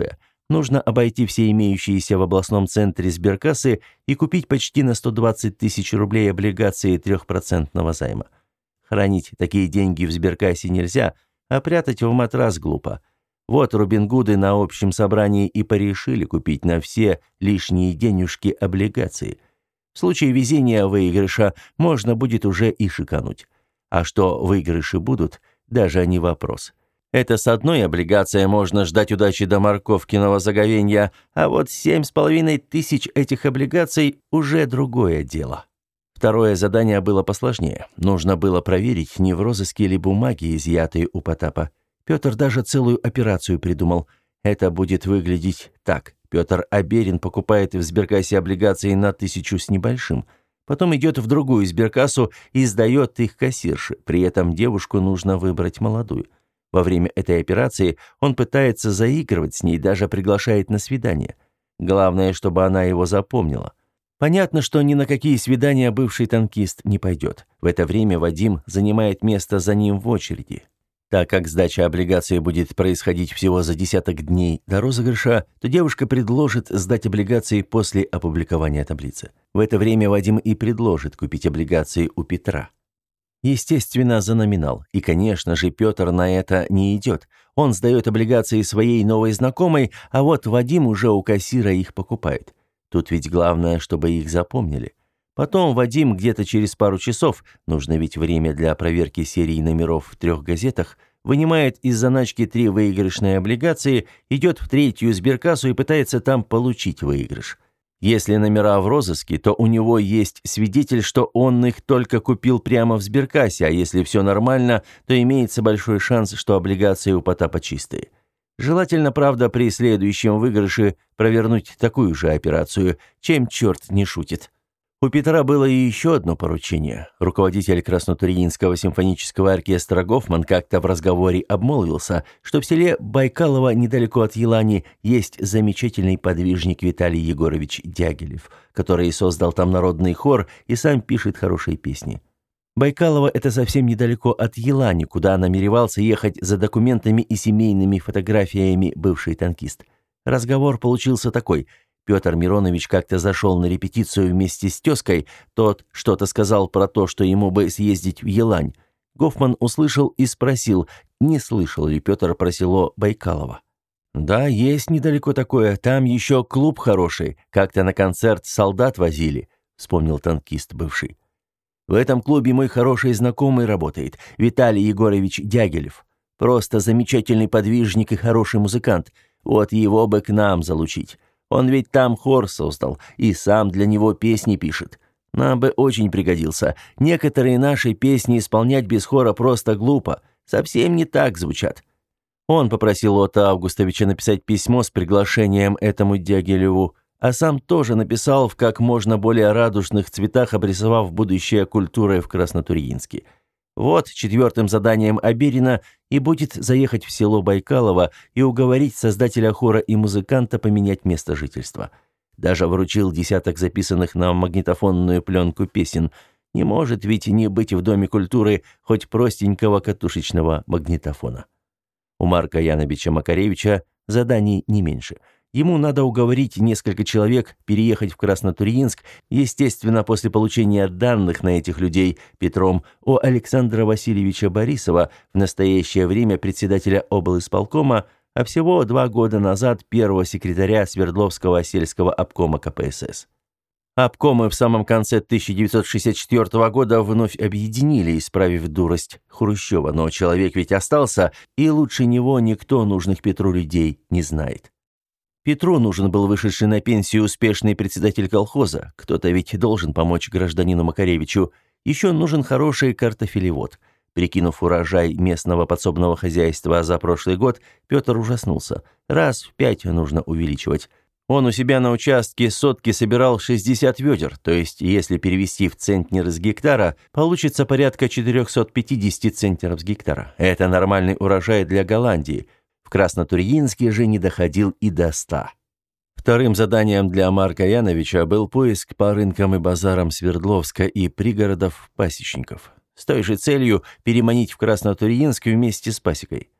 Нужно обойти все имеющиеся в областном центре сберкассы и купить почти на сто двадцать тысяч рублей облигации трехпроцентного займа. Хранить такие деньги в сберкассе нельзя, а прятать в матрас глупо. Вот Робин Гуды на общем собрании и порешили купить на все лишние денежки облигации. В случае везения выигрыша можно будет уже и шикануть. А что выигрыши будут, даже не вопрос. Это с одной облигацией можно ждать удачи до морковкиного заговенья, а вот семь с половиной тысяч этих облигаций уже другое дело. Второе задание было посложнее. Нужно было проверить, не в розыске ли бумаги, изъятые у Потапа. Петр даже целую операцию придумал. Это будет выглядеть так. Петр Аберин покупает в сберкассе облигации на тысячу с небольшим. Потом идет в другую сберкассу и сдает их кассирше. При этом девушку нужно выбрать молодую. Во время этой операции он пытается заигрывать с ней, даже приглашает на свидание. Главное, чтобы она его запомнила. Понятно, что ни на какие свидания бывший танкист не пойдет. В это время Вадим занимает место за ним в очереди. Так как сдача облигаций будет происходить всего за десяток дней до розыгрыша, то девушка предложит сдать облигации после опубликования таблицы. В это время Вадим и предложит купить облигации у Петра. Естественно, за номинал. И, конечно же, Петр на это не идет. Он сдает облигации своей новой знакомой, а вот Вадим уже у кассира их покупает. Тут ведь главное, чтобы их запомнили. Потом Вадим где-то через пару часов, нужно ведь время для проверки серии номеров в трех газетах, вынимает из заначки три выигрышные облигации, идет в третью сберкассу и пытается там получить выигрыш. Если номера в розыске, то у него есть свидетель, что он их только купил прямо в сберкассе, а если все нормально, то имеется большой шанс, что облигации у Потапа чистые. Желательно, правда, при следующем выигрыше провернуть такую же операцию, чем черт не шутит. У Петра было и еще одно поручение. Руководитель Краснотурьинского симфонического оркестра Гофман как-то в разговоре обмолвился, что в селе Байкалово, недалеко от Елани, есть замечательный подвижник Виталий Егорович Дягилев, который создал там народный хор и сам пишет хорошие песни. Байкалово – это совсем недалеко от Елани, куда намеревался ехать за документами и семейными фотографиями бывший танкист. Разговор получился такой – Петр Миронович как-то зашел на репетицию вместе с тезкой, тот что-то сказал про то, что ему бы съездить в Елань. Гофман услышал и спросил, не слышал ли Петр про село Байкалово. «Да, есть недалеко такое, там еще клуб хороший, как-то на концерт солдат возили», — вспомнил танкист бывший. «В этом клубе мой хороший знакомый работает, Виталий Егорович Дягилев. Просто замечательный подвижник и хороший музыкант, вот его бы к нам залучить». Он ведь там хор создал и сам для него песни пишет. Нам бы очень пригодился. Некоторые наши песни исполнять без хора просто глупо. Совсем не так звучат. Он попросил Отто Августовича написать письмо с приглашением этому Дягилеву, а сам тоже написал в как можно более радужных цветах, обрисовав будущее культуры в Краснотурьинске. Вот четвертым заданием Аберина и будет заехать в село Байкалово и уговорить создателя хора и музыканта поменять место жительства. Даже вручил десяток записанных на магнитофонную пленку песен. Не может ведь не быть в Доме культуры хоть простенького катушечного магнитофона. У Марка Яновича Макаревича заданий не меньше. Ему надо уговорить несколько человек переехать в Краснотурьинск, естественно, после получения данных на этих людей Петром у Александра Васильевича Борисова, в настоящее время председателя облисполкома, а всего два года назад первого секретаря Свердловского сельского обкома ка пэ эс эс. Обкомы в самом конце тысяча девятьсот шестьдесят четвёртого года вновь объединили, исправив дурость Хрущева, но человек ведь остался, и лучше него никто нужных Петру людей не знает. Петру нужен был вышедший на пенсию успешный председатель колхоза. Кто-то ведь должен помочь гражданину Макаревичу. Еще нужен хороший картофелевод. Прикинув урожай местного подсобного хозяйства за прошлый год, Петр ужаснулся. Раз в пять нужно увеличивать. Он у себя на участке сотки собирал шестьдесят ведер, то есть, если перевести в центнер с гектара, получится порядка четыреста пятьдесят центнеров с гектара. Это нормальный урожай для Голландии. В Краснотурьинске же не доходил и до ста. Вторым заданием для Марка Яновича был поиск по рынкам и базарам Свердловска и пригородов пасечников. С той же целью переманить в Краснотурьинск вместе с пасекой.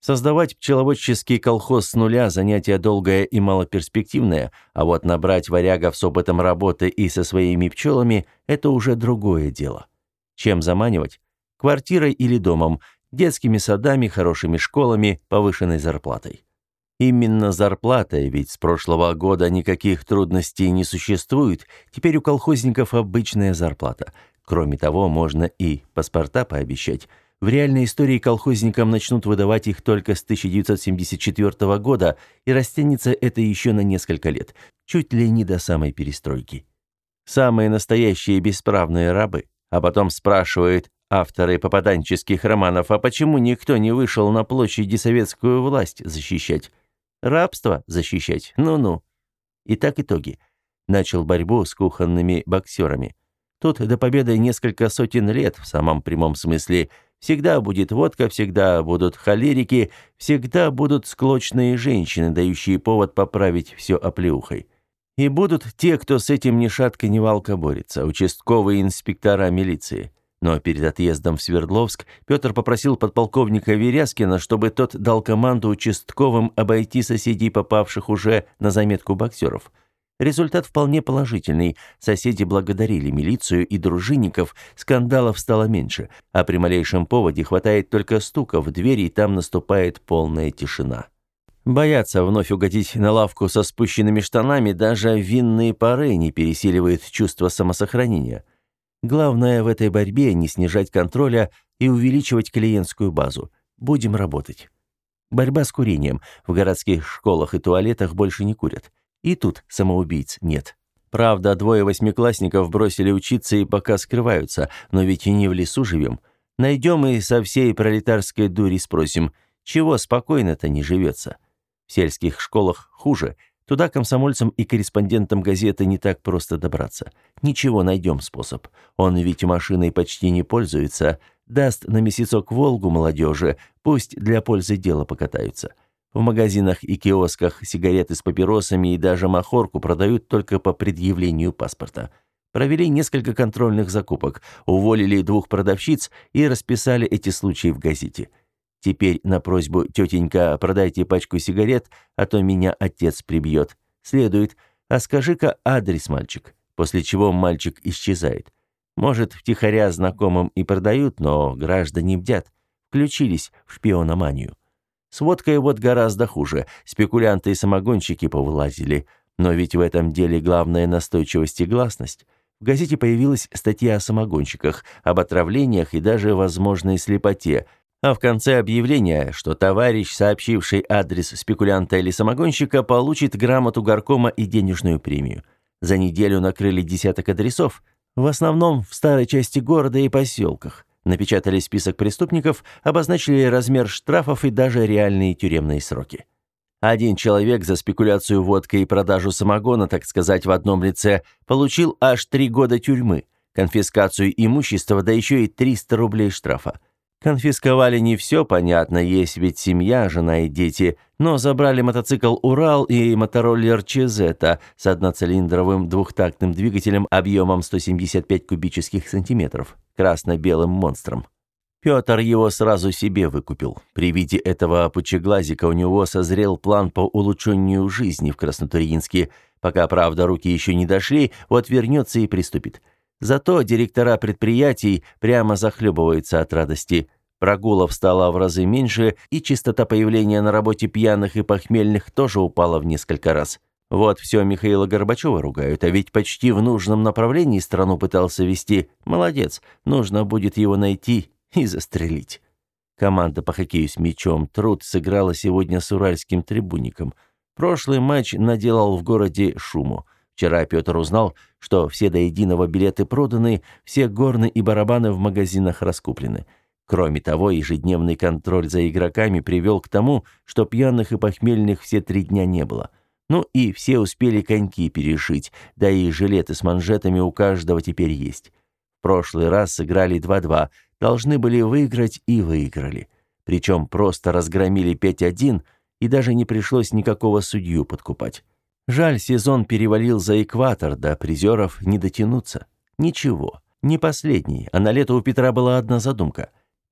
Создавать пчеловодческий колхоз с нуля – занятие долгое и малоперспективное, а вот набрать варягов с опытом работы и со своими пчелами – это уже другое дело. Чем заманивать? Квартирой или домом, детскими садами, хорошими школами, повышенной зарплатой. Именно зарплатой, ведь с прошлого года никаких трудностей не существует, теперь у колхозников обычная зарплата. Кроме того, можно и паспорта пообещать. В реальной истории колхозникам начнут выдавать их только с тысяча девятьсот семьдесят четвёртого года, и растянется это еще на несколько лет, чуть ли не до самой перестройки. Самые настоящие бесправные рабы, а потом спрашивают авторы попаданческих романов, а почему никто не вышел на площади советскую власть защищать? Рабство защищать? Ну-ну. Итак, итоги. Начал борьбу с кухонными боксерами. Тут до победы несколько сотен лет, в самом прямом смысле. Всегда будет водка, всегда будут холерики, всегда будут склочные женщины, дающие повод поправить все оплеухой. И будут те, кто с этим ни шатка ни валка борется, участковые инспектора милиции. Но перед отъездом в Свердловск Петр попросил подполковника Верязкина, чтобы тот дал команду участковым обойти соседей, попавших уже на заметку боксеров. Результат вполне положительный. Соседи благодарили милицию и дружинников, скандалов стало меньше, а при малейшем поводе хватает только стука в дверь, и там наступает полная тишина. Боятся вновь угодить на лавку со спущенными штанами, даже винные пары не пересиливает чувство самосохранения. Главное в этой борьбе не снижать контроля и увеличивать клиентскую базу. Будем работать. Борьба с курением. В городских школах и туалетах больше не курят. И тут самоубийц нет. Правда, двое восьмиклассников бросили учиться и пока скрываются, но ведь и не в лесу живем. Найдем и со всей пролетарской дури спросим, чего спокойно-то не живется. В сельских школах хуже. Туда комсомольцам и корреспондентам газеты не так просто добраться. Ничего, найдем способ. Он ведь машиной почти не пользуется. Даст на месяцок Волгу молодежи, пусть для пользы дела покатаются. В магазинах и киосках сигареты с папиросами и даже махорку продают только по предъявлению паспорта. Провели несколько контрольных закупок, уволили двух продавщиц и расписали эти случаи в газете. Теперь на просьбу «Тетенька, продайте пачку сигарет, а то меня отец прибьет» следует «А скажи-ка адрес, мальчик», после чего мальчик исчезает. Может, втихаря знакомым и продают, но граждане бдят, включились в шпиономанию. С водкой вот гораздо хуже, спекулянты и самогонщики повылазили. Но ведь в этом деле главная настойчивость и гласность. В газете появилась статья о самогонщиках, об отравлениях и даже возможной слепоте, а в конце объявления, что товарищ, сообщивший адрес спекулянта или самогонщика, получит грамоту горкома и денежную премию. За неделю накрыли десяток адресов, в основном в старой части города и поселках. Напечатали список преступников, обозначили размер штрафов и даже реальные тюремные сроки. Один человек за спекуляцию водкой и продажу самогона, так сказать, в одном лице, получил аж три года тюрьмы, конфискацию имущества, да еще и триста рублей штрафа. Конфисковали не все, понятно, есть ведь семья, жена и дети, но забрали мотоцикл «Урал» и мотороллер «Чезета» с одноцилиндровым двухтактным двигателем объемом сто семьдесят пять кубических сантиметров, красно-белым монстром. Петр его сразу себе выкупил. При виде этого пучеглазика у него созрел план по улучшению жизни в Краснотурьинске. Пока, правда, руки еще не дошли, вот вернется и приступит. Зато директора предприятий прямо захлебываются от радости. Прогулов стало в разы меньше, и частота появления на работе пьяных и похмельных тоже упала в несколько раз. Вот все Михаила Горбачева ругают, а ведь почти в нужном направлении страну пытался вести. Молодец, нужно будет его найти и застрелить. Команда по хоккею с мячом «Труд» сыграла сегодня с уральским трибунником. Прошлый матч наделал в городе шуму. Вчера Петр узнал, что все до единого билеты проданы, все горны и барабаны в магазинах раскуплены. Кроме того, ежедневный контроль за игроками привел к тому, что пьяных и похмельных все три дня не было. Ну и все успели коньки перешить, да и жилеты с манжетами у каждого теперь есть. В прошлый раз сыграли два-два, должны были выиграть и выиграли. Причем просто разгромили пять один, и даже не пришлось никакого судью подкупать. Жаль, сезон перевалил за экватор, до призеров не дотянуться. Ничего, не последний, а на лето у Петра была одна задумка.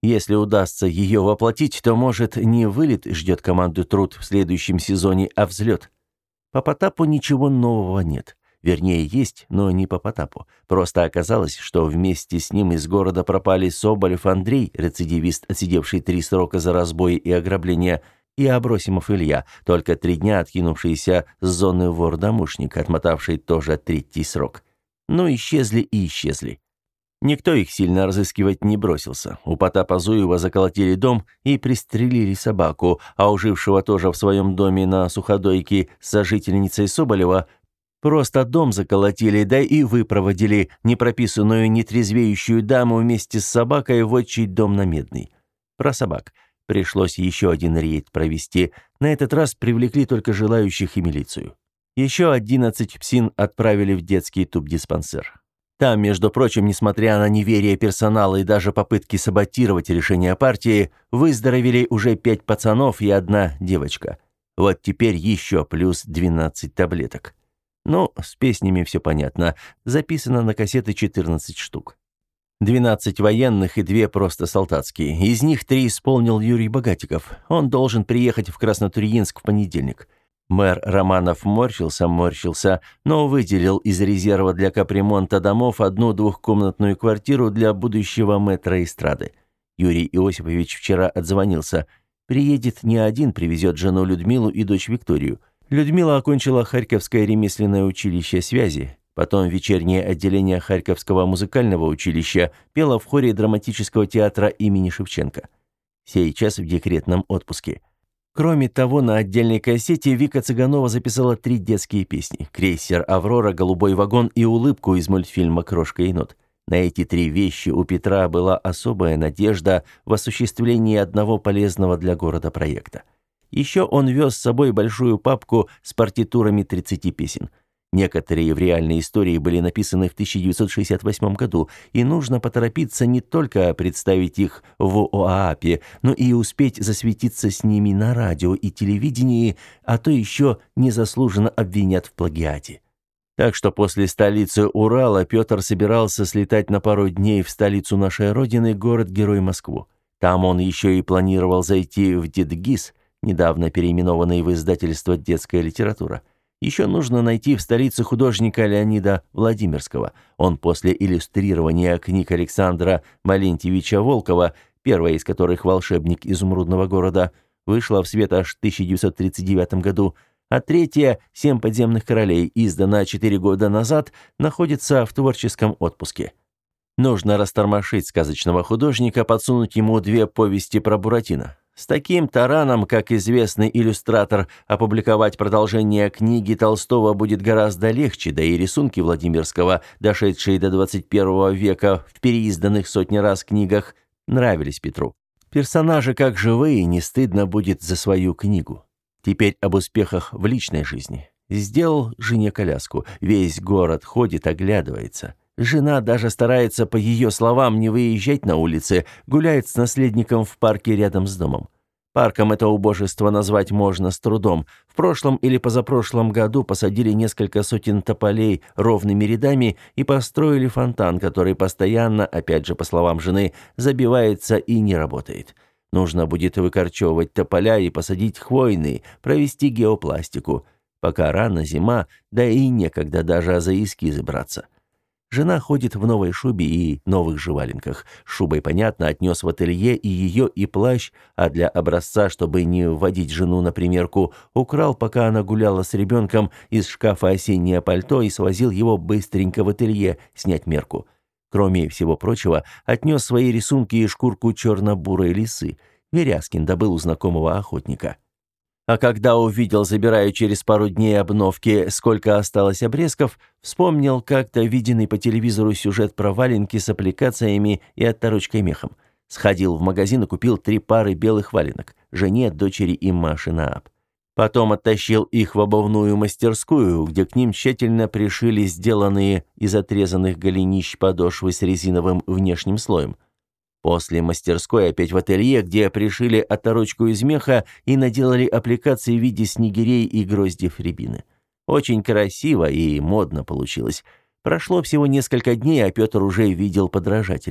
Если удастся ее воплотить, то, может, не вылет ждет команду «Труд» в следующем сезоне, а взлет. По Потапу ничего нового нет. Вернее, есть, но не по Потапу. Просто оказалось, что вместе с ним из города пропали Соболев Андрей, рецидивист, отсидевший три срока за разбой и ограбление, и Абросимов Илья, только три дня откинувшийся с зоны вор-домушник, отмотавший тоже третий срок. Но исчезли и исчезли. Никто их сильно разыскивать не бросился. У Потапа Зуева заколотили дом и пристрелили собаку, а у жившего тоже в своем доме на Суходойке с сожительницей Соболева просто дом заколотили, да и выпроводили непрописанную нетрезвеющую даму вместе с собакой в отчий дом на Медной. Про собак. Пришлось еще один рейд провести. На этот раз привлекли только желающих и милицию. Еще одиннадцать псин отправили в детский тубдиспансер. Там, между прочим, несмотря на неверие персонала и даже попытки саботировать решение партии, выздоровели уже пять пацанов и одна девочка. Вот теперь еще плюс двенадцать таблеток. Ну, с песнями все понятно. Записано на кассеты четырнадцать штук. двенадцать военных и две просто солдатские. Из них три исполнил Юрий Богатиков. Он должен приехать в Краснотурьинск в понедельник. Мэр Романов морщился, морщился, но выделил из резерва для капремонта домов одну двухкомнатную квартиру для будущего мэтра эстрады. Юрий Иосифович вчера отзвонился. Приедет не один, привезет жену Людмилу и дочь Викторию. Людмила окончила Харьковское ремесленное училище связи. Потом вечернее отделение Харьковского музыкального училища, пела в хоре драматического театра имени Шевченко. Сейчас в декретном отпуске. Кроме того, на отдельной кассете Вика Цыганова записала три детские песни: «Крейсер Аврора», «Голубой вагон» и «Улыбку» из мультфильма «Крошка енот». На эти три вещи у Петра была особая надежда в осуществлении одного полезного для города проекта. Еще он вез с собой большую папку с партитурами тридцати песен. Некоторые в реальной истории были написаны в тысяча девятьсот шестьдесят восьмом году, и нужно поторопиться не только представить их в ОААПе, но и успеть засветиться с ними на радио и телевидении, а то еще незаслуженно обвинят в плагиате. Так что после столицы Урала Петр собирался слетать на пару дней в столицу нашей Родины, город-герой Москву. Там он еще и планировал зайти в Дедгиз, недавно переименованный в издательство «Детская литература». Еще нужно найти в столице художника Леонида Владимирского. Он после иллюстрирования книг Александра Малентьевича Волкова, первая из которых «Волшебник изумрудного города», вышла в свет аж в тысяча девятьсот тридцать девятом году, а третья «Семь подземных королей», издана четыре года назад, находится в творческом отпуске. Нужно растормошить сказочного художника, подсунуть ему две повести про Буратино. С таким тараном, как известный иллюстратор, опубликовать продолжение книги Толстого будет гораздо легче, да и рисунки Владимирского, дошедшие до двадцать первого века в переизданных сотни раз книгах, нравились Петру. Персонажи как живые, не стыдно будет за свою книгу. Теперь об успехах в личной жизни. Сделал жене коляску, весь город ходит, оглядывается. Жена даже старается, по ее словам, не выезжать на улицы, гуляет с наследником в парке рядом с домом. Парком это убожество назвать можно с трудом. В прошлом или позапрошлом году посадили несколько сотен тополей ровными рядами и построили фонтан, который постоянно, опять же по словам жены, забивается и не работает. Нужно будет выкорчевывать тополя и посадить хвойные, провести геопластику. Пока рано, зима, да и некогда даже за эскизы браться. Жена ходит в новой шубе и новых жевалинках. Шубой, понятно, отнес в ателье и ее, и плащ, а для образца, чтобы не вводить жену на примерку, украл, пока она гуляла с ребенком, из шкафа осеннее пальто и свозил его быстренько в ателье снять мерку. Кроме всего прочего, отнес свои рисунки и шкурку черно-бурой лисы. Веряскин добыл у знакомого охотника. А когда увидел, забирая через пару дней обновки, сколько осталось обрезков, вспомнил как-то виденный по телевизору сюжет про валенки с аппликациями и отторочкой мехом. Сходил в магазин и купил три пары белых валенок жене, дочери и Маше на ап. Потом оттащил их в обувную мастерскую, где к ним тщательно пришили сделанные из отрезанных голенищ подошвы с резиновым внешним слоем. После мастерской опять в ателье, где пришили оторочку из меха и наделали аппликации в виде снегирей и гроздьев рябины. Очень красиво и модно получилось. Прошло всего несколько дней, а Петр уже видел подражателей.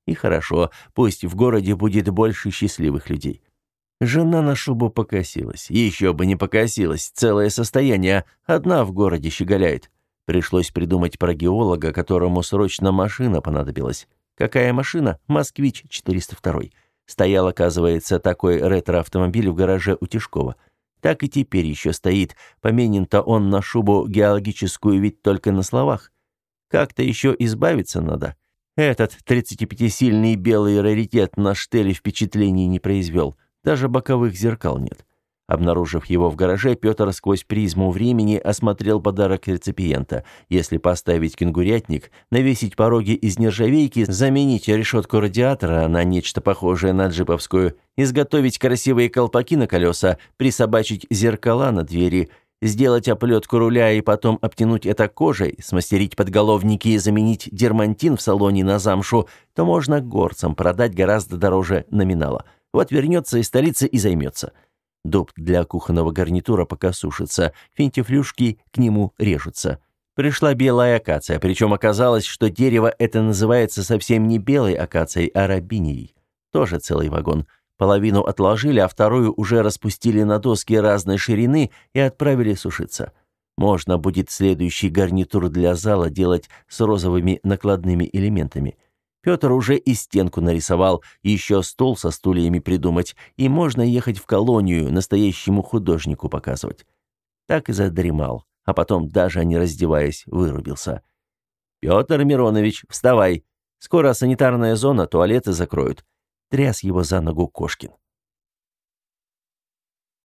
И хорошо, пусть в городе будет больше счастливых людей. Жена на шубу покосилась. Еще бы не покосилась, целое состояние, одна в городе щеголяет. Пришлось придумать про геолога, которому срочно машина понадобилась. Какая машина? «Москвич четыреста два». Стоял, оказывается, такой ретро-автомобиль в гараже у Тишкова. Так и теперь еще стоит. Поменен-то он на шубу геологическую ведь только на словах. Как-то еще избавиться надо. Этот тридцатипятисильный белый раритет на штеле впечатлений не произвел. Даже боковых зеркал нет. Обнаружив его в гараже, Петр сквозь призму времени осмотрел подарок реципиента. Если поставить кенгурятник, навесить пороги из нержавейки, заменить решетку радиатора на нечто похожее на джиповскую, изготовить красивые колпаки на колеса, присобачить зеркала на двери, сделать оплетку руля и потом обтянуть это кожей, смастерить подголовники и заменить дермантин в салоне на замшу, то можно горцам продать гораздо дороже номинала. Вот вернется из столицы и займется. Дуб для кухонного гарнитура пока сушится, финтифлюшки к нему режутся. Пришла белая акация, причем оказалось, что дерево это называется совсем не белой акацией, а рабинией. Тоже целый вагон. Половину отложили, а вторую уже распустили на доски разной ширины и отправили сушиться. Можно будет следующий гарнитур для зала делать с розовыми накладными элементами. Петр уже и стенку нарисовал, еще стол со стульями придумать, и можно ехать в колонию, настоящему художнику показывать. Так и задремал, а потом, даже не раздеваясь, вырубился. «Петр Миронович, вставай! Скоро санитарная зона, туалеты закроют», — тряс его за ногу Кошкин.